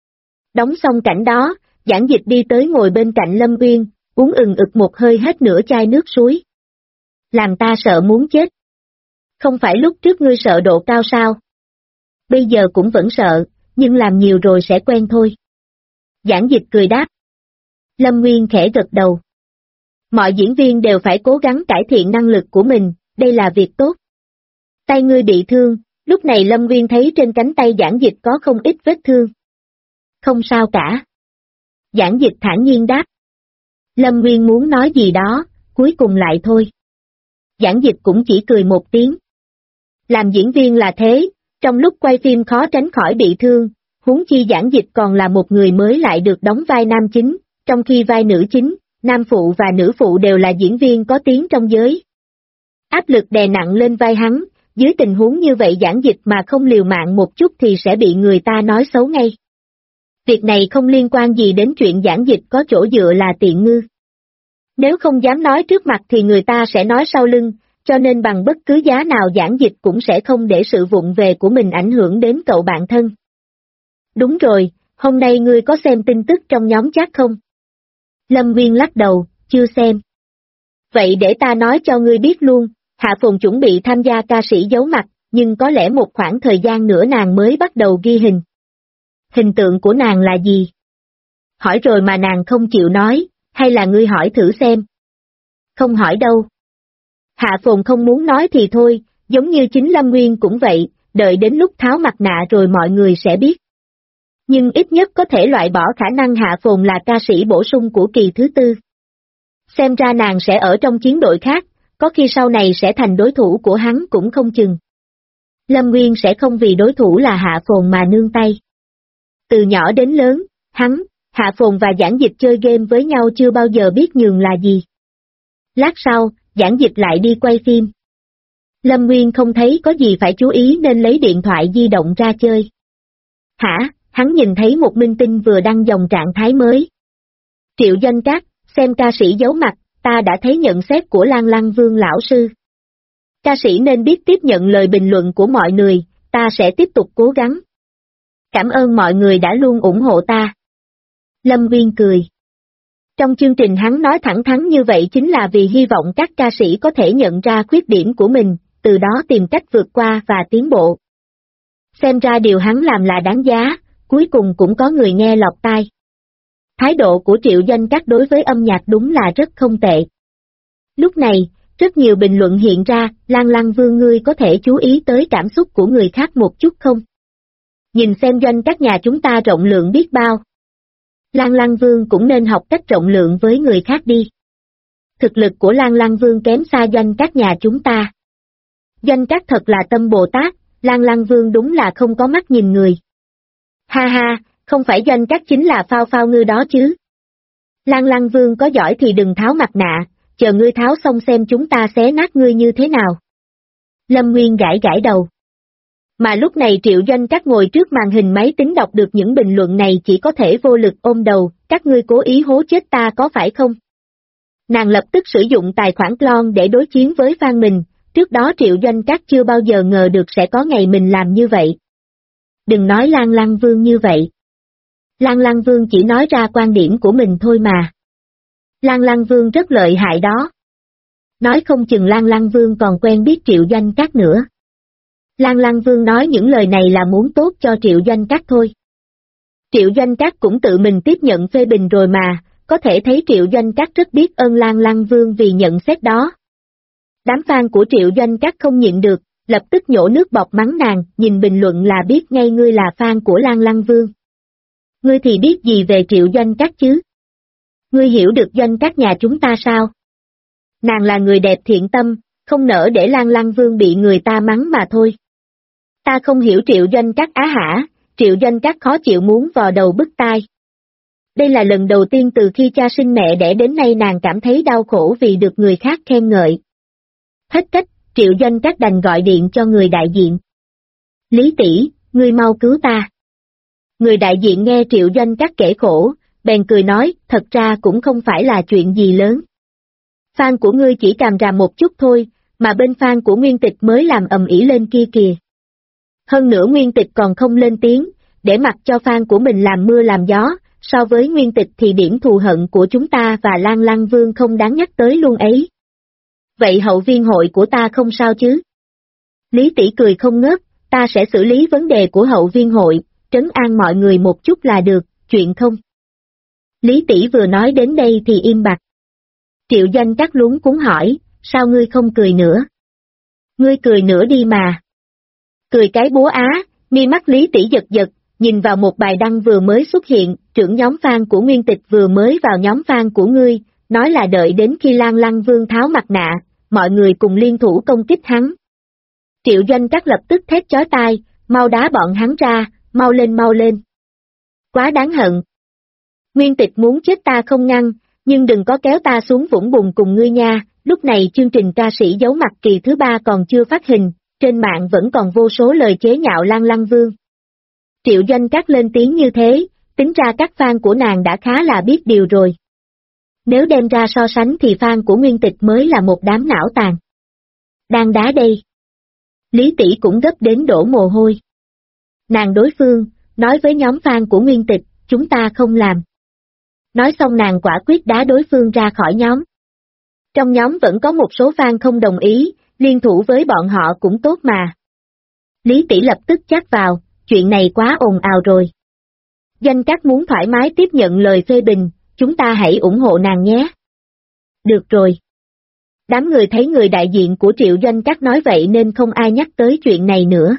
S2: Đóng xong cảnh đó, Giản Dịch đi tới ngồi bên cạnh Lâm Nguyên, uống ực một hơi hết nửa chai nước suối. Làm ta sợ muốn chết. Không phải lúc trước ngươi sợ độ cao sao? Bây giờ cũng vẫn sợ, nhưng làm nhiều rồi sẽ quen thôi. Giản Dịch cười đáp. Lâm Nguyên khẽ gật đầu. Mọi diễn viên đều phải cố gắng cải thiện năng lực của mình, đây là việc tốt. Tay ngươi bị thương, lúc này Lâm Nguyên thấy trên cánh tay Giản Dịch có không ít vết thương. Không sao cả. Giản Dịch thản nhiên đáp. Lâm Nguyên muốn nói gì đó, cuối cùng lại thôi. Giản Dịch cũng chỉ cười một tiếng. Làm diễn viên là thế, trong lúc quay phim khó tránh khỏi bị thương, huống chi Giản Dịch còn là một người mới lại được đóng vai nam chính, trong khi vai nữ chính, nam phụ và nữ phụ đều là diễn viên có tiếng trong giới. Áp lực đè nặng lên vai hắn, dưới tình huống như vậy Giản Dịch mà không liều mạng một chút thì sẽ bị người ta nói xấu ngay. Việc này không liên quan gì đến chuyện Giản Dịch có chỗ dựa là tiện ngư. Nếu không dám nói trước mặt thì người ta sẽ nói sau lưng, cho nên bằng bất cứ giá nào Giản Dịch cũng sẽ không để sự vụng về của mình ảnh hưởng đến cậu bạn thân. Đúng rồi, hôm nay ngươi có xem tin tức trong nhóm chat không? Lâm Nguyên lắc đầu, chưa xem. Vậy để ta nói cho ngươi biết luôn, Hạ Phồn chuẩn bị tham gia ca sĩ giấu mặt, nhưng có lẽ một khoảng thời gian nữa nàng mới bắt đầu ghi hình. Hình tượng của nàng là gì? Hỏi rồi mà nàng không chịu nói, hay là ngươi hỏi thử xem? Không hỏi đâu. Hạ Phồn không muốn nói thì thôi, giống như chính Lâm Nguyên cũng vậy, đợi đến lúc tháo mặt nạ rồi mọi người sẽ biết. Nhưng ít nhất có thể loại bỏ khả năng Hạ Phồn là ca sĩ bổ sung của kỳ thứ tư. Xem ra nàng sẽ ở trong chiến đội khác, có khi sau này sẽ thành đối thủ của hắn cũng không chừng. Lâm Nguyên sẽ không vì đối thủ là Hạ Phồn mà nương tay. Từ nhỏ đến lớn, hắn, Hạ Phồn và Giản Dịch chơi game với nhau chưa bao giờ biết nhường là gì. Lát sau, Giản Dịch lại đi quay phim. Lâm Nguyên không thấy có gì phải chú ý nên lấy điện thoại di động ra chơi. Hả, hắn nhìn thấy một minh tinh vừa đăng dòng trạng thái mới. Triệu Doanh Trác, xem ca sĩ giấu mặt, ta đã thấy nhận xét của Lan Lăng Vương lão sư. Ca sĩ nên biết tiếp nhận lời bình luận của mọi người, ta sẽ tiếp tục cố gắng. Cảm ơn mọi người đã luôn ủng hộ ta. Lâm Nguyên cười. Trong chương trình hắn nói thẳng thắn như vậy chính là vì hy vọng các ca sĩ có thể nhận ra khuyết điểm của mình, từ đó tìm cách vượt qua và tiến bộ. Xem ra điều hắn làm là đáng giá, cuối cùng cũng có người nghe lọt tai. Thái độ của Triệu Doanh Các đối với âm nhạc đúng là rất không tệ. Lúc này, rất nhiều bình luận hiện ra, Lan Lăng Vương ngươi có thể chú ý tới cảm xúc của người khác một chút không? Nhìn xem Doanh Các nhà chúng ta rộng lượng biết bao. Lan Lăng Vương cũng nên học cách rộng lượng với người khác đi. Thực lực của Lan Lăng Vương kém xa Doanh Các nhà chúng ta. Doanh Các thật là tâm Bồ Tát, Lan Lăng Vương đúng là không có mắt nhìn người. Ha ha, không phải Doanh Các chính là Phao Phao ngư đó chứ. Lan Lăng Vương có giỏi thì đừng tháo mặt nạ, chờ ngươi tháo xong xem chúng ta xé nát ngươi như thế nào. Lâm Nguyên gãi gãi đầu. Mà lúc này Triệu Doanh Các ngồi trước màn hình máy tính đọc được những bình luận này chỉ có thể vô lực ôm đầu, các ngươi cố ý hố chết ta có phải không? Nàng lập tức sử dụng tài khoản clone để đối chiến với fan mình, trước đó Triệu Doanh Các chưa bao giờ ngờ được sẽ có ngày mình làm như vậy. Đừng nói Lan Lăng Vương như vậy. Lan Lăng Vương chỉ nói ra quan điểm của mình thôi mà. Lan Lăng Vương rất lợi hại đó. Nói không chừng Lan Lăng Vương còn quen biết Triệu Doanh Các nữa. Lan Lăng Vương nói những lời này là muốn tốt cho Triệu Doanh Các thôi. Triệu Doanh Các cũng tự mình tiếp nhận phê bình rồi mà, có thể thấy Triệu Doanh Các rất biết ơn Lan Lăng Vương vì nhận xét đó. Đám fan của Triệu Doanh Các không nhịn được, lập tức nhổ nước bọt mắng nàng, nhìn bình luận là biết ngay ngươi là fan của Lan Lăng Vương. Ngươi thì biết gì về Triệu Doanh Các chứ? Ngươi hiểu được Doanh Các nhà chúng ta sao? Nàng là người đẹp thiện tâm, không nỡ để Lan Lăng Vương bị người ta mắng mà thôi. Ta không hiểu Triệu Doanh Các á hả, Triệu Doanh Các khó chịu muốn vò đầu bứt tai. Đây là lần đầu tiên từ khi cha sinh mẹ đẻ đến nay nàng cảm thấy đau khổ vì được người khác khen ngợi. Hết cách, Triệu Doanh Các đành gọi điện cho người đại diện. Lý tỷ, ngươi mau cứu ta. Người đại diện nghe Triệu Doanh Các kể khổ, bèn cười nói, thật ra cũng không phải là chuyện gì lớn. Fan của ngươi chỉ càm ràm một chút thôi, mà bên fan của Nguyên Tịch mới làm ầm ĩ lên kia kìa. Hơn nữa Nguyên Tịch còn không lên tiếng, để mặc cho fan của mình làm mưa làm gió, so với Nguyên Tịch thì điểm thù hận của chúng ta và Lan Lăng Vương không đáng nhắc tới luôn ấy. Vậy hậu viên hội của ta không sao chứ? Lý tỷ cười không ngớt, ta sẽ xử lý vấn đề của hậu viên hội, trấn an mọi người một chút là được, chuyện không? Lý tỷ vừa nói đến đây thì im bặt. Triệu Doanh Các luống cuống hỏi, sao ngươi không cười nữa? Ngươi cười nữa đi mà. Cười cái búa á, mi mắt Lý tỷ giật giật, nhìn vào một bài đăng vừa mới xuất hiện, trưởng nhóm fan của Nguyên Tịch vừa mới vào nhóm fan của ngươi, nói là đợi đến khi Lan Lăng Vương tháo mặt nạ, mọi người cùng liên thủ công kích hắn. Triệu Doanh Các lập tức thét chói tai, mau đá bọn hắn ra, mau lên mau lên. Quá đáng hận. Nguyên Tịch muốn chết ta không ngăn, nhưng đừng có kéo ta xuống vũng bùn cùng ngươi nha, lúc này chương trình ca sĩ giấu mặt kỳ thứ 3 còn chưa phát hình, trên mạng vẫn còn vô số lời chế nhạo Lan Lăng Vương. Triệu Doanh Các lên tiếng như thế, tính ra các fan của nàng đã khá là biết điều rồi. Nếu đem ra so sánh thì fan của Nguyên Tịch mới là một đám não tàn. Đang đá đây. Lý tỷ cũng gấp đến đổ mồ hôi. Nàng đối phương, nói với nhóm fan của Nguyên Tịch, chúng ta không làm. Nói xong nàng quả quyết đá đối phương ra khỏi nhóm. Trong nhóm vẫn có một số fan không đồng ý, liên thủ với bọn họ cũng tốt mà. Lý tỷ lập tức chát vào, chuyện này quá ồn ào rồi. Doanh Các muốn thoải mái tiếp nhận lời phê bình, chúng ta hãy ủng hộ nàng nhé. Được rồi. Đám người thấy người đại diện của Triệu Doanh Các nói vậy nên không ai nhắc tới chuyện này nữa.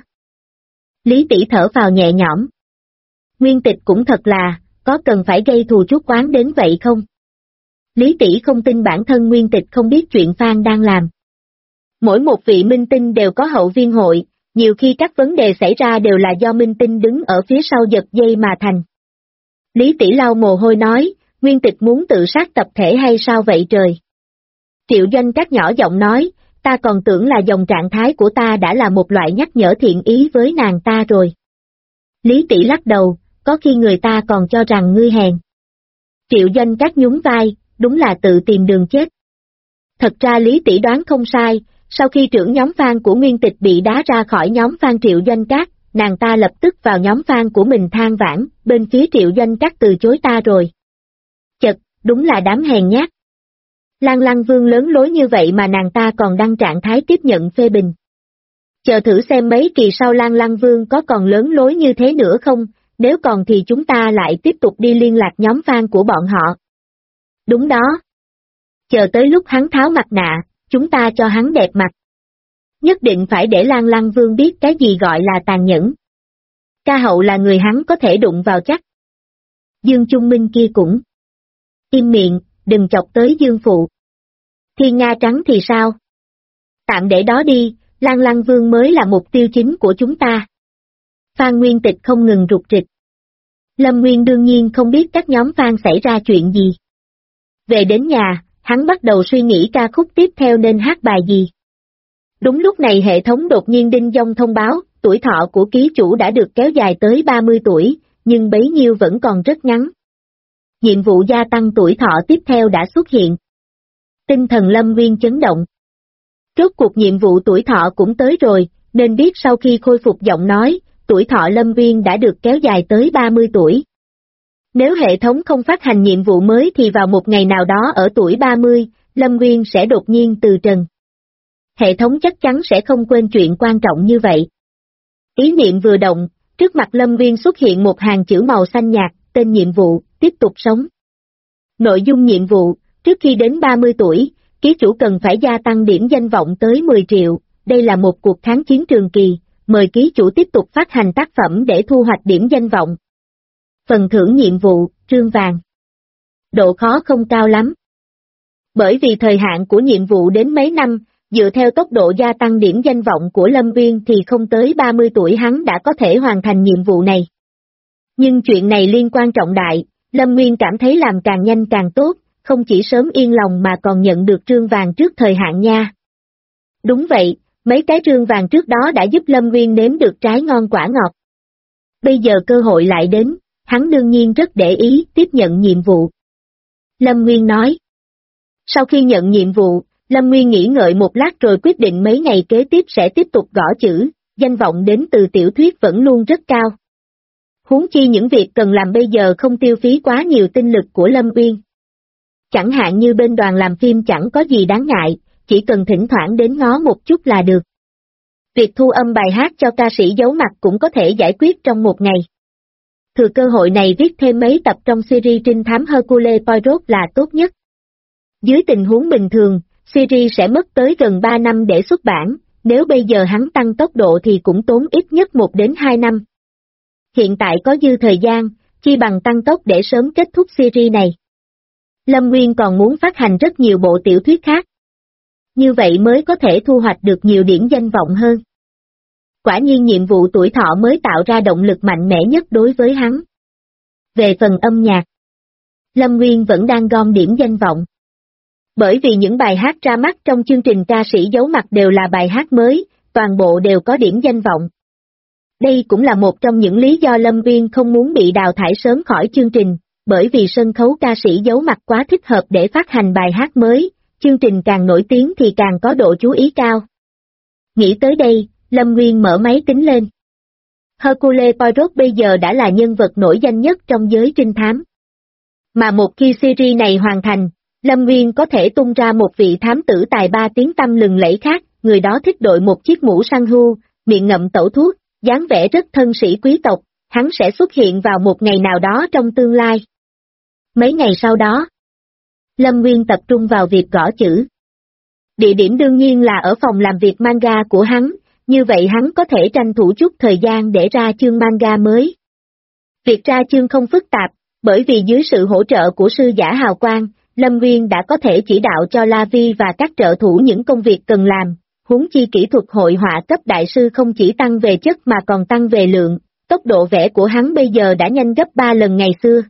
S2: Lý tỷ thở phào nhẹ nhõm. Nguyên Tịch cũng thật là, có cần phải gây thù chuốc oán đến vậy không? Lý tỷ không tin bản thân Nguyên Tịch không biết chuyện fan đang làm. Mỗi một vị minh tinh đều có hậu viên hội, nhiều khi các vấn đề xảy ra đều là do minh tinh đứng ở phía sau giật dây mà thành. Lý tỷ lau mồ hôi nói, Nguyên Tịch muốn tự sát tập thể hay sao vậy trời? Triệu Doanh Các nhỏ giọng nói, ta còn tưởng là dòng trạng thái của ta đã là một loại nhắc nhở thiện ý với nàng ta rồi. Lý tỷ lắc đầu, có khi người ta còn cho rằng ngươi hèn. Triệu Doanh Các nhún vai, đúng là tự tìm đường chết. Thật ra Lý tỷ đoán không sai, sau khi trưởng nhóm fan của Nguyên Tịch bị đá ra khỏi nhóm fan Triệu Doanh Các, nàng ta lập tức vào nhóm fan của mình than vãn, bên phía Triệu Doanh Các từ chối ta rồi. Chật, đúng là đám hèn nhát. Lan Lăng Vương lớn lối như vậy mà nàng ta còn đăng trạng thái tiếp nhận phê bình. Chờ thử xem mấy kỳ sau Lan Lăng Vương có còn lớn lối như thế nữa không, nếu còn thì chúng ta lại tiếp tục đi liên lạc nhóm fan của bọn họ. Đúng đó. Chờ tới lúc hắn tháo mặt nạ, chúng ta cho hắn đẹp mặt. Nhất định phải để Lan Lăng Vương biết cái gì gọi là tàn nhẫn. Ca Hậu là người hắn có thể đụng vào chắc. Dương Trung Minh kia cũng. Im miệng, đừng chọc tới Dương Phụ. Thiên Nga Trắng thì sao? Tạm để đó đi, Lan Lăng Vương mới là mục tiêu chính của chúng ta. Phan Nguyên Tịch không ngừng rụt rịch. Lâm Nguyên đương nhiên không biết các nhóm fan xảy ra chuyện gì. Về đến nhà, hắn bắt đầu suy nghĩ ca khúc tiếp theo nên hát bài gì. Đúng lúc này hệ thống đột nhiên đinh dong thông báo, tuổi thọ của ký chủ đã được kéo dài tới 30 tuổi, nhưng bấy nhiêu vẫn còn rất ngắn. Nhiệm vụ gia tăng tuổi thọ tiếp theo đã xuất hiện. Tinh thần Lâm Nguyên chấn động. Rốt cuộc nhiệm vụ tuổi thọ cũng tới rồi, nên biết sau khi khôi phục giọng nói, tuổi thọ Lâm Nguyên đã được kéo dài tới 30 tuổi. Nếu hệ thống không phát hành nhiệm vụ mới thì vào một ngày nào đó ở tuổi 30, Lâm Nguyên sẽ đột nhiên từ trần. Hệ thống chắc chắn sẽ không quên chuyện quan trọng như vậy. Ý niệm vừa động, trước mặt Lâm Nguyên xuất hiện một hàng chữ màu xanh nhạt, tên nhiệm vụ, tiếp tục sống. Nội dung nhiệm vụ, trước khi đến 30 tuổi, ký chủ cần phải gia tăng điểm danh vọng tới 10 triệu, đây là một cuộc kháng chiến trường kỳ, mời ký chủ tiếp tục phát hành tác phẩm để thu hoạch điểm danh vọng. Phần thưởng nhiệm vụ, trương vàng. Độ khó không cao lắm. Bởi vì thời hạn của nhiệm vụ đến mấy năm, dựa theo tốc độ gia tăng điểm danh vọng của Lâm Nguyên thì không tới 30 tuổi hắn đã có thể hoàn thành nhiệm vụ này. Nhưng chuyện này liên quan trọng đại, Lâm Nguyên cảm thấy làm càng nhanh càng tốt, không chỉ sớm yên lòng mà còn nhận được trương vàng trước thời hạn nha. Đúng vậy, mấy cái trương vàng trước đó đã giúp Lâm Nguyên nếm được trái ngon quả ngọt. Bây giờ cơ hội lại đến, hắn đương nhiên rất để ý tiếp nhận nhiệm vụ. Lâm Nguyên nói. Sau khi nhận nhiệm vụ, Lâm Nguyên nghĩ ngợi một lát rồi quyết định mấy ngày kế tiếp sẽ tiếp tục gõ chữ, danh vọng đến từ tiểu thuyết vẫn luôn rất cao. Huống chi những việc cần làm bây giờ không tiêu phí quá nhiều tinh lực của Lâm Nguyên. Chẳng hạn như bên đoàn làm phim chẳng có gì đáng ngại, chỉ cần thỉnh thoảng đến ngó một chút là được. Việc thu âm bài hát cho ca sĩ giấu mặt cũng có thể giải quyết trong một ngày. Thừa cơ hội này viết thêm mấy tập trong series trinh thám Hercule Poirot là tốt nhất. Dưới tình huống bình thường, series sẽ mất tới gần 3 năm để xuất bản, nếu bây giờ hắn tăng tốc độ thì cũng tốn ít nhất 1 đến 2 năm. Hiện tại có dư thời gian, chi bằng tăng tốc để sớm kết thúc series này. Lâm Nguyên còn muốn phát hành rất nhiều bộ tiểu thuyết khác. Như vậy mới có thể thu hoạch được nhiều điểm danh vọng hơn. Quả nhiên nhiệm vụ tuổi thọ mới tạo ra động lực mạnh mẽ nhất đối với hắn. Về phần âm nhạc, Lâm Nguyên vẫn đang gom điểm danh vọng. Bởi vì những bài hát ra mắt trong chương trình ca sĩ giấu mặt đều là bài hát mới, toàn bộ đều có điểm danh vọng. Đây cũng là một trong những lý do Lâm Nguyên không muốn bị đào thải sớm khỏi chương trình, bởi vì sân khấu ca sĩ giấu mặt quá thích hợp để phát hành bài hát mới, chương trình càng nổi tiếng thì càng có độ chú ý cao. Nghĩ tới đây, Lâm Nguyên mở máy tính lên. Hercule Poirot bây giờ đã là nhân vật nổi danh nhất trong giới trinh thám. Mà một khi series này hoàn thành, Lâm Nguyên có thể tung ra một vị thám tử tài ba tiếng tăm lừng lẫy khác, người đó thích đội một chiếc mũ săn hưu, miệng ngậm tẩu thuốc, dáng vẻ rất thân sĩ quý tộc, hắn sẽ xuất hiện vào một ngày nào đó trong tương lai. Mấy ngày sau đó, Lâm Nguyên tập trung vào việc gõ chữ. Địa điểm đương nhiên là ở phòng làm việc manga của hắn, như vậy hắn có thể tranh thủ chút thời gian để ra chương manga mới. Việc ra chương không phức tạp, bởi vì dưới sự hỗ trợ của sư giả hào quang, Lâm Nguyên đã có thể chỉ đạo cho La Vi và các trợ thủ những công việc cần làm, huống chi kỹ thuật hội họa cấp đại sư không chỉ tăng về chất mà còn tăng về lượng, tốc độ vẽ của hắn bây giờ đã nhanh gấp 3 lần ngày xưa.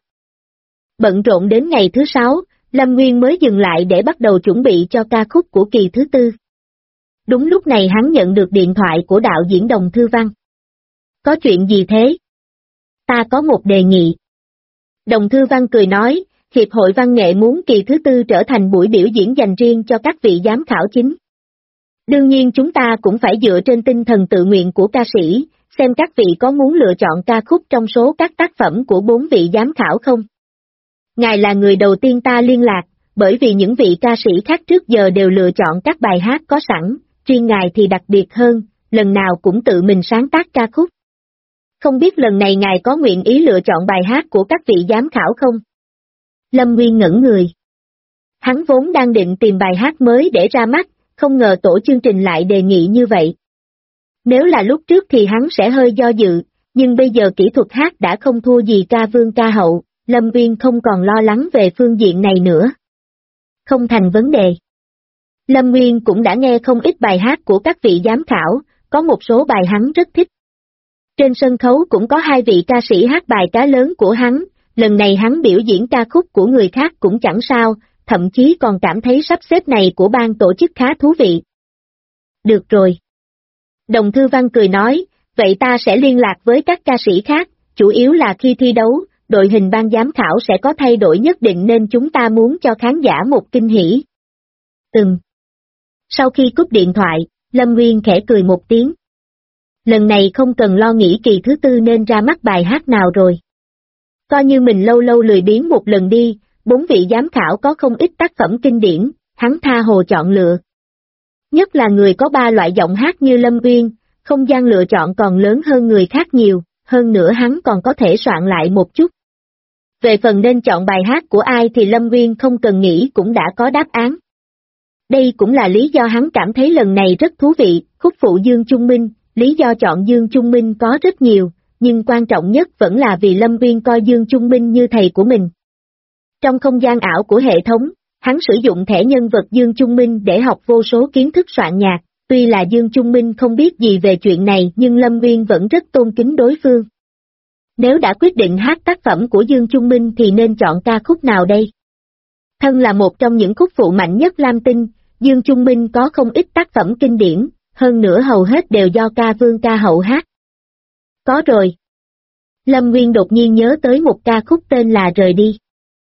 S2: Bận rộn đến ngày thứ 6, Lâm Nguyên mới dừng lại để bắt đầu chuẩn bị cho ca khúc của kỳ thứ 4. Đúng lúc này hắn nhận được điện thoại của đạo diễn Đồng Thư Văn. Có chuyện gì thế? Ta có một đề nghị. Đồng Thư Văn cười nói, Hiệp hội Văn nghệ muốn kỳ thứ 4 trở thành buổi biểu diễn dành riêng cho các vị giám khảo chính. Đương nhiên chúng ta cũng phải dựa trên tinh thần tự nguyện của ca sĩ, xem các vị có muốn lựa chọn ca khúc trong số các tác phẩm của 4 vị giám khảo không? Ngài là người đầu tiên ta liên lạc, bởi vì những vị ca sĩ khác trước giờ đều lựa chọn các bài hát có sẵn, riêng ngài thì đặc biệt hơn, lần nào cũng tự mình sáng tác ca khúc. Không biết lần này ngài có nguyện ý lựa chọn bài hát của các vị giám khảo không? Lâm Nguyên ngẩn người. Hắn vốn đang định tìm bài hát mới để ra mắt, không ngờ tổ chương trình lại đề nghị như vậy. Nếu là lúc trước thì hắn sẽ hơi do dự, nhưng bây giờ kỹ thuật hát đã không thua gì ca vương ca hậu, Lâm Nguyên không còn lo lắng về phương diện này nữa. Không thành vấn đề. Lâm Nguyên cũng đã nghe không ít bài hát của các vị giám khảo, có một số bài hắn rất thích. Trên sân khấu cũng có hai vị ca sĩ hát bài cá lớn của hắn, lần này hắn biểu diễn ca khúc của người khác cũng chẳng sao, thậm chí còn cảm thấy sắp xếp này của ban tổ chức khá thú vị. Được rồi. Đồng Thư Văn cười nói, vậy ta sẽ liên lạc với các ca sĩ khác, chủ yếu là khi thi đấu, đội hình ban giám khảo sẽ có thay đổi nhất định nên chúng ta muốn cho khán giả một kinh hỉ. Sau khi cúp điện thoại, Lâm Nguyên khẽ cười một tiếng. Lần này không cần lo nghĩ kỳ thứ tư nên ra mắt bài hát nào rồi. Coi như mình lâu lâu lười biếng một lần đi, 4 vị giám khảo có không ít tác phẩm kinh điển, hắn tha hồ chọn lựa. Nhất là người có 3 loại giọng hát như Lâm Nguyên, không gian lựa chọn còn lớn hơn người khác nhiều, hơn nữa hắn còn có thể soạn lại một chút. Về phần nên chọn bài hát của ai thì Lâm Nguyên không cần nghĩ cũng đã có đáp án. Đây cũng là lý do hắn cảm thấy lần này rất thú vị, khúc phụ Dương Trung Minh, lý do chọn Dương Trung Minh có rất nhiều, nhưng quan trọng nhất vẫn là vì Lâm Nguyên coi Dương Trung Minh như thầy của mình. Trong không gian ảo của hệ thống, hắn sử dụng thẻ nhân vật Dương Trung Minh để học vô số kiến thức soạn nhạc, tuy là Dương Trung Minh không biết gì về chuyện này nhưng Lâm Nguyên vẫn rất tôn kính đối phương. Nếu đã quyết định hát tác phẩm của Dương Trung Minh thì nên chọn ca khúc nào đây? Thân là một trong những khúc phụ mạnh nhất Lam Tinh, Dương Trung Minh có không ít tác phẩm kinh điển, hơn nữa hầu hết đều do ca vương ca hậu hát. Có rồi. Lâm Nguyên đột nhiên nhớ tới một ca khúc tên là Rời Đi.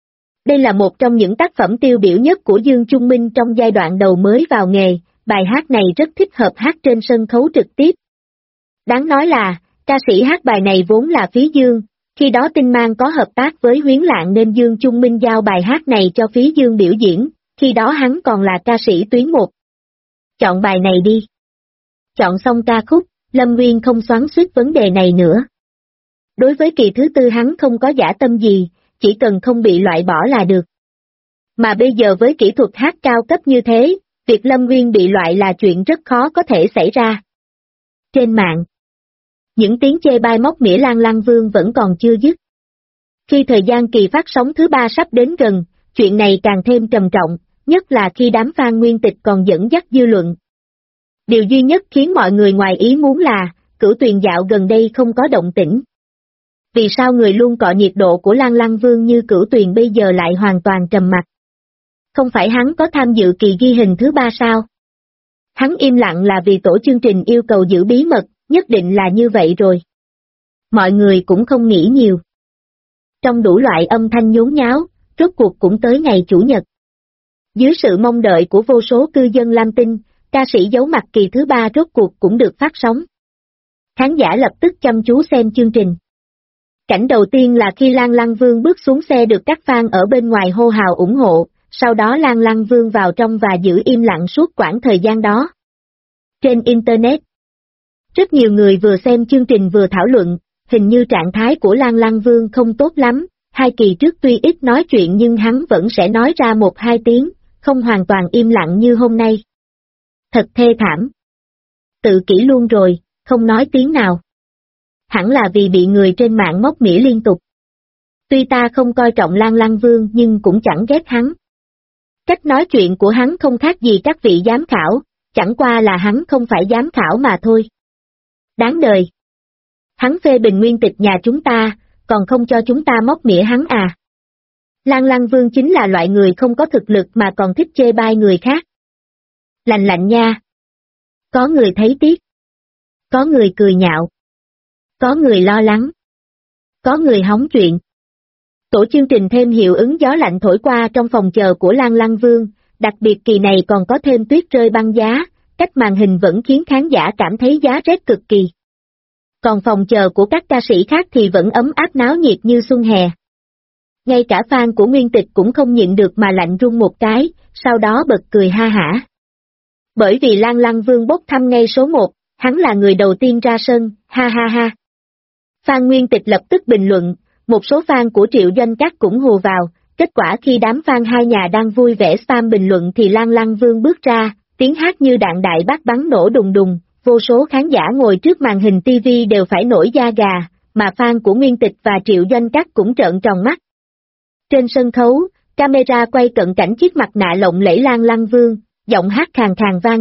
S2: Đây là một trong những tác phẩm tiêu biểu nhất của Dương Trung Minh trong giai đoạn đầu mới vào nghề, bài hát này rất thích hợp hát trên sân khấu trực tiếp. Đáng nói là, ca sĩ hát bài này vốn là Phí Dương, khi đó Tinh Mang có hợp tác với Huyến Lạng nên Dương Trung Minh giao bài hát này cho Phí Dương biểu diễn, khi đó hắn còn là ca sĩ tuyến 1. Chọn bài này đi. Chọn xong ca khúc, Lâm Nguyên không xoắn xuýt vấn đề này nữa. Đối với kỳ thứ tư hắn không có dã tâm gì, chỉ cần không bị loại bỏ là được. Mà bây giờ với kỹ thuật hát cao cấp như thế, việc Lâm Nguyên bị loại là chuyện rất khó có thể xảy ra. Trên mạng, những tiếng chê bai móc mỉa Lan Lang Vương vẫn còn chưa dứt. Khi thời gian kỳ phát sóng thứ 3 sắp đến gần, chuyện này càng thêm trầm trọng, nhất là khi đám fan Nguyên Tịch còn dẫn dắt dư luận. Điều duy nhất khiến mọi người ngoài ý muốn là, Cửu Tuyền dạo gần đây không có động tĩnh. Vì sao người luôn cọ nhiệt độ của Lan Lang Vương như Cửu Tuyền bây giờ lại hoàn toàn trầm mặc? Không phải hắn có tham dự kỳ ghi hình thứ 3 sao? Hắn im lặng là vì tổ chương trình yêu cầu giữ bí mật, nhất định là như vậy rồi. Mọi người cũng không nghĩ nhiều. Trong đủ loại âm thanh nhốn nháo, rốt cuộc cũng tới ngày Chủ nhật. Dưới sự mong đợi của vô số cư dân Lam Tinh, ca sĩ giấu mặt kỳ thứ 3 rốt cuộc cũng được phát sóng. Khán giả lập tức chăm chú xem chương trình. Cảnh đầu tiên là khi Lan Lang Vương bước xuống xe được các fan ở bên ngoài hô hào ủng hộ, sau đó Lan Lang Vương vào trong và giữ im lặng suốt quãng thời gian đó. Trên Internet, rất nhiều người vừa xem chương trình vừa thảo luận, hình như trạng thái của Lan Lang Vương không tốt lắm, 2 kỳ trước tuy ít nói chuyện nhưng hắn vẫn sẽ nói ra 1-2 tiếng, không hoàn toàn im lặng như hôm nay. Thật thê thảm. Tự kỷ luôn rồi, không nói tiếng nào. Hẳn là vì bị người trên mạng móc mỉa liên tục. Tuy ta không coi trọng Lan Lang Vương nhưng cũng chẳng ghét hắn. Cách nói chuyện của hắn không khác gì các vị giám khảo, chẳng qua là hắn không phải giám khảo mà thôi. Đáng đời. Hắn phê bình Nguyên Tịch nhà chúng ta, còn không cho chúng ta móc mỉa hắn à. Lan Lang Vương chính là loại người không có thực lực mà còn thích chê bai người khác. Lành lạnh nha. Có người thấy tiếc. Có người cười nhạo. Có người lo lắng. Có người hóng chuyện. Tổ chương trình thêm hiệu ứng gió lạnh thổi qua trong phòng chờ của Lan Lang Vương, đặc biệt kỳ này còn có thêm tuyết rơi băng giá, cách màn hình vẫn khiến khán giả cảm thấy giá rét cực kỳ. Còn phòng chờ của các ca sĩ khác thì vẫn ấm áp náo nhiệt như xuân hè. Ngay cả fan của Nguyên Tịch cũng không nhịn được mà lạnh run một cái, sau đó bật cười ha hả. Bởi vì Lan Lang Vương bốc thăm ngay số 1, hắn là người đầu tiên ra sân, ha ha ha. Phan Nguyên Tịch lập tức bình luận, một số fan của Triệu Doanh Các cũng hùa vào, kết quả khi đám fan hai nhà đang vui vẻ spam bình luận thì Lan Lăng Vương bước ra, tiếng hát như đạn đại bác bắn nổ đùng đùng, vô số khán giả ngồi trước màn hình TV đều phải nổi da gà, mà fan của Nguyên Tịch và Triệu Doanh Các cũng trợn tròn mắt. Trên sân khấu, camera quay cận cảnh chiếc mặt nạ lộng lẫy Lan Lăng Vương, giọng hát khàn khàn vang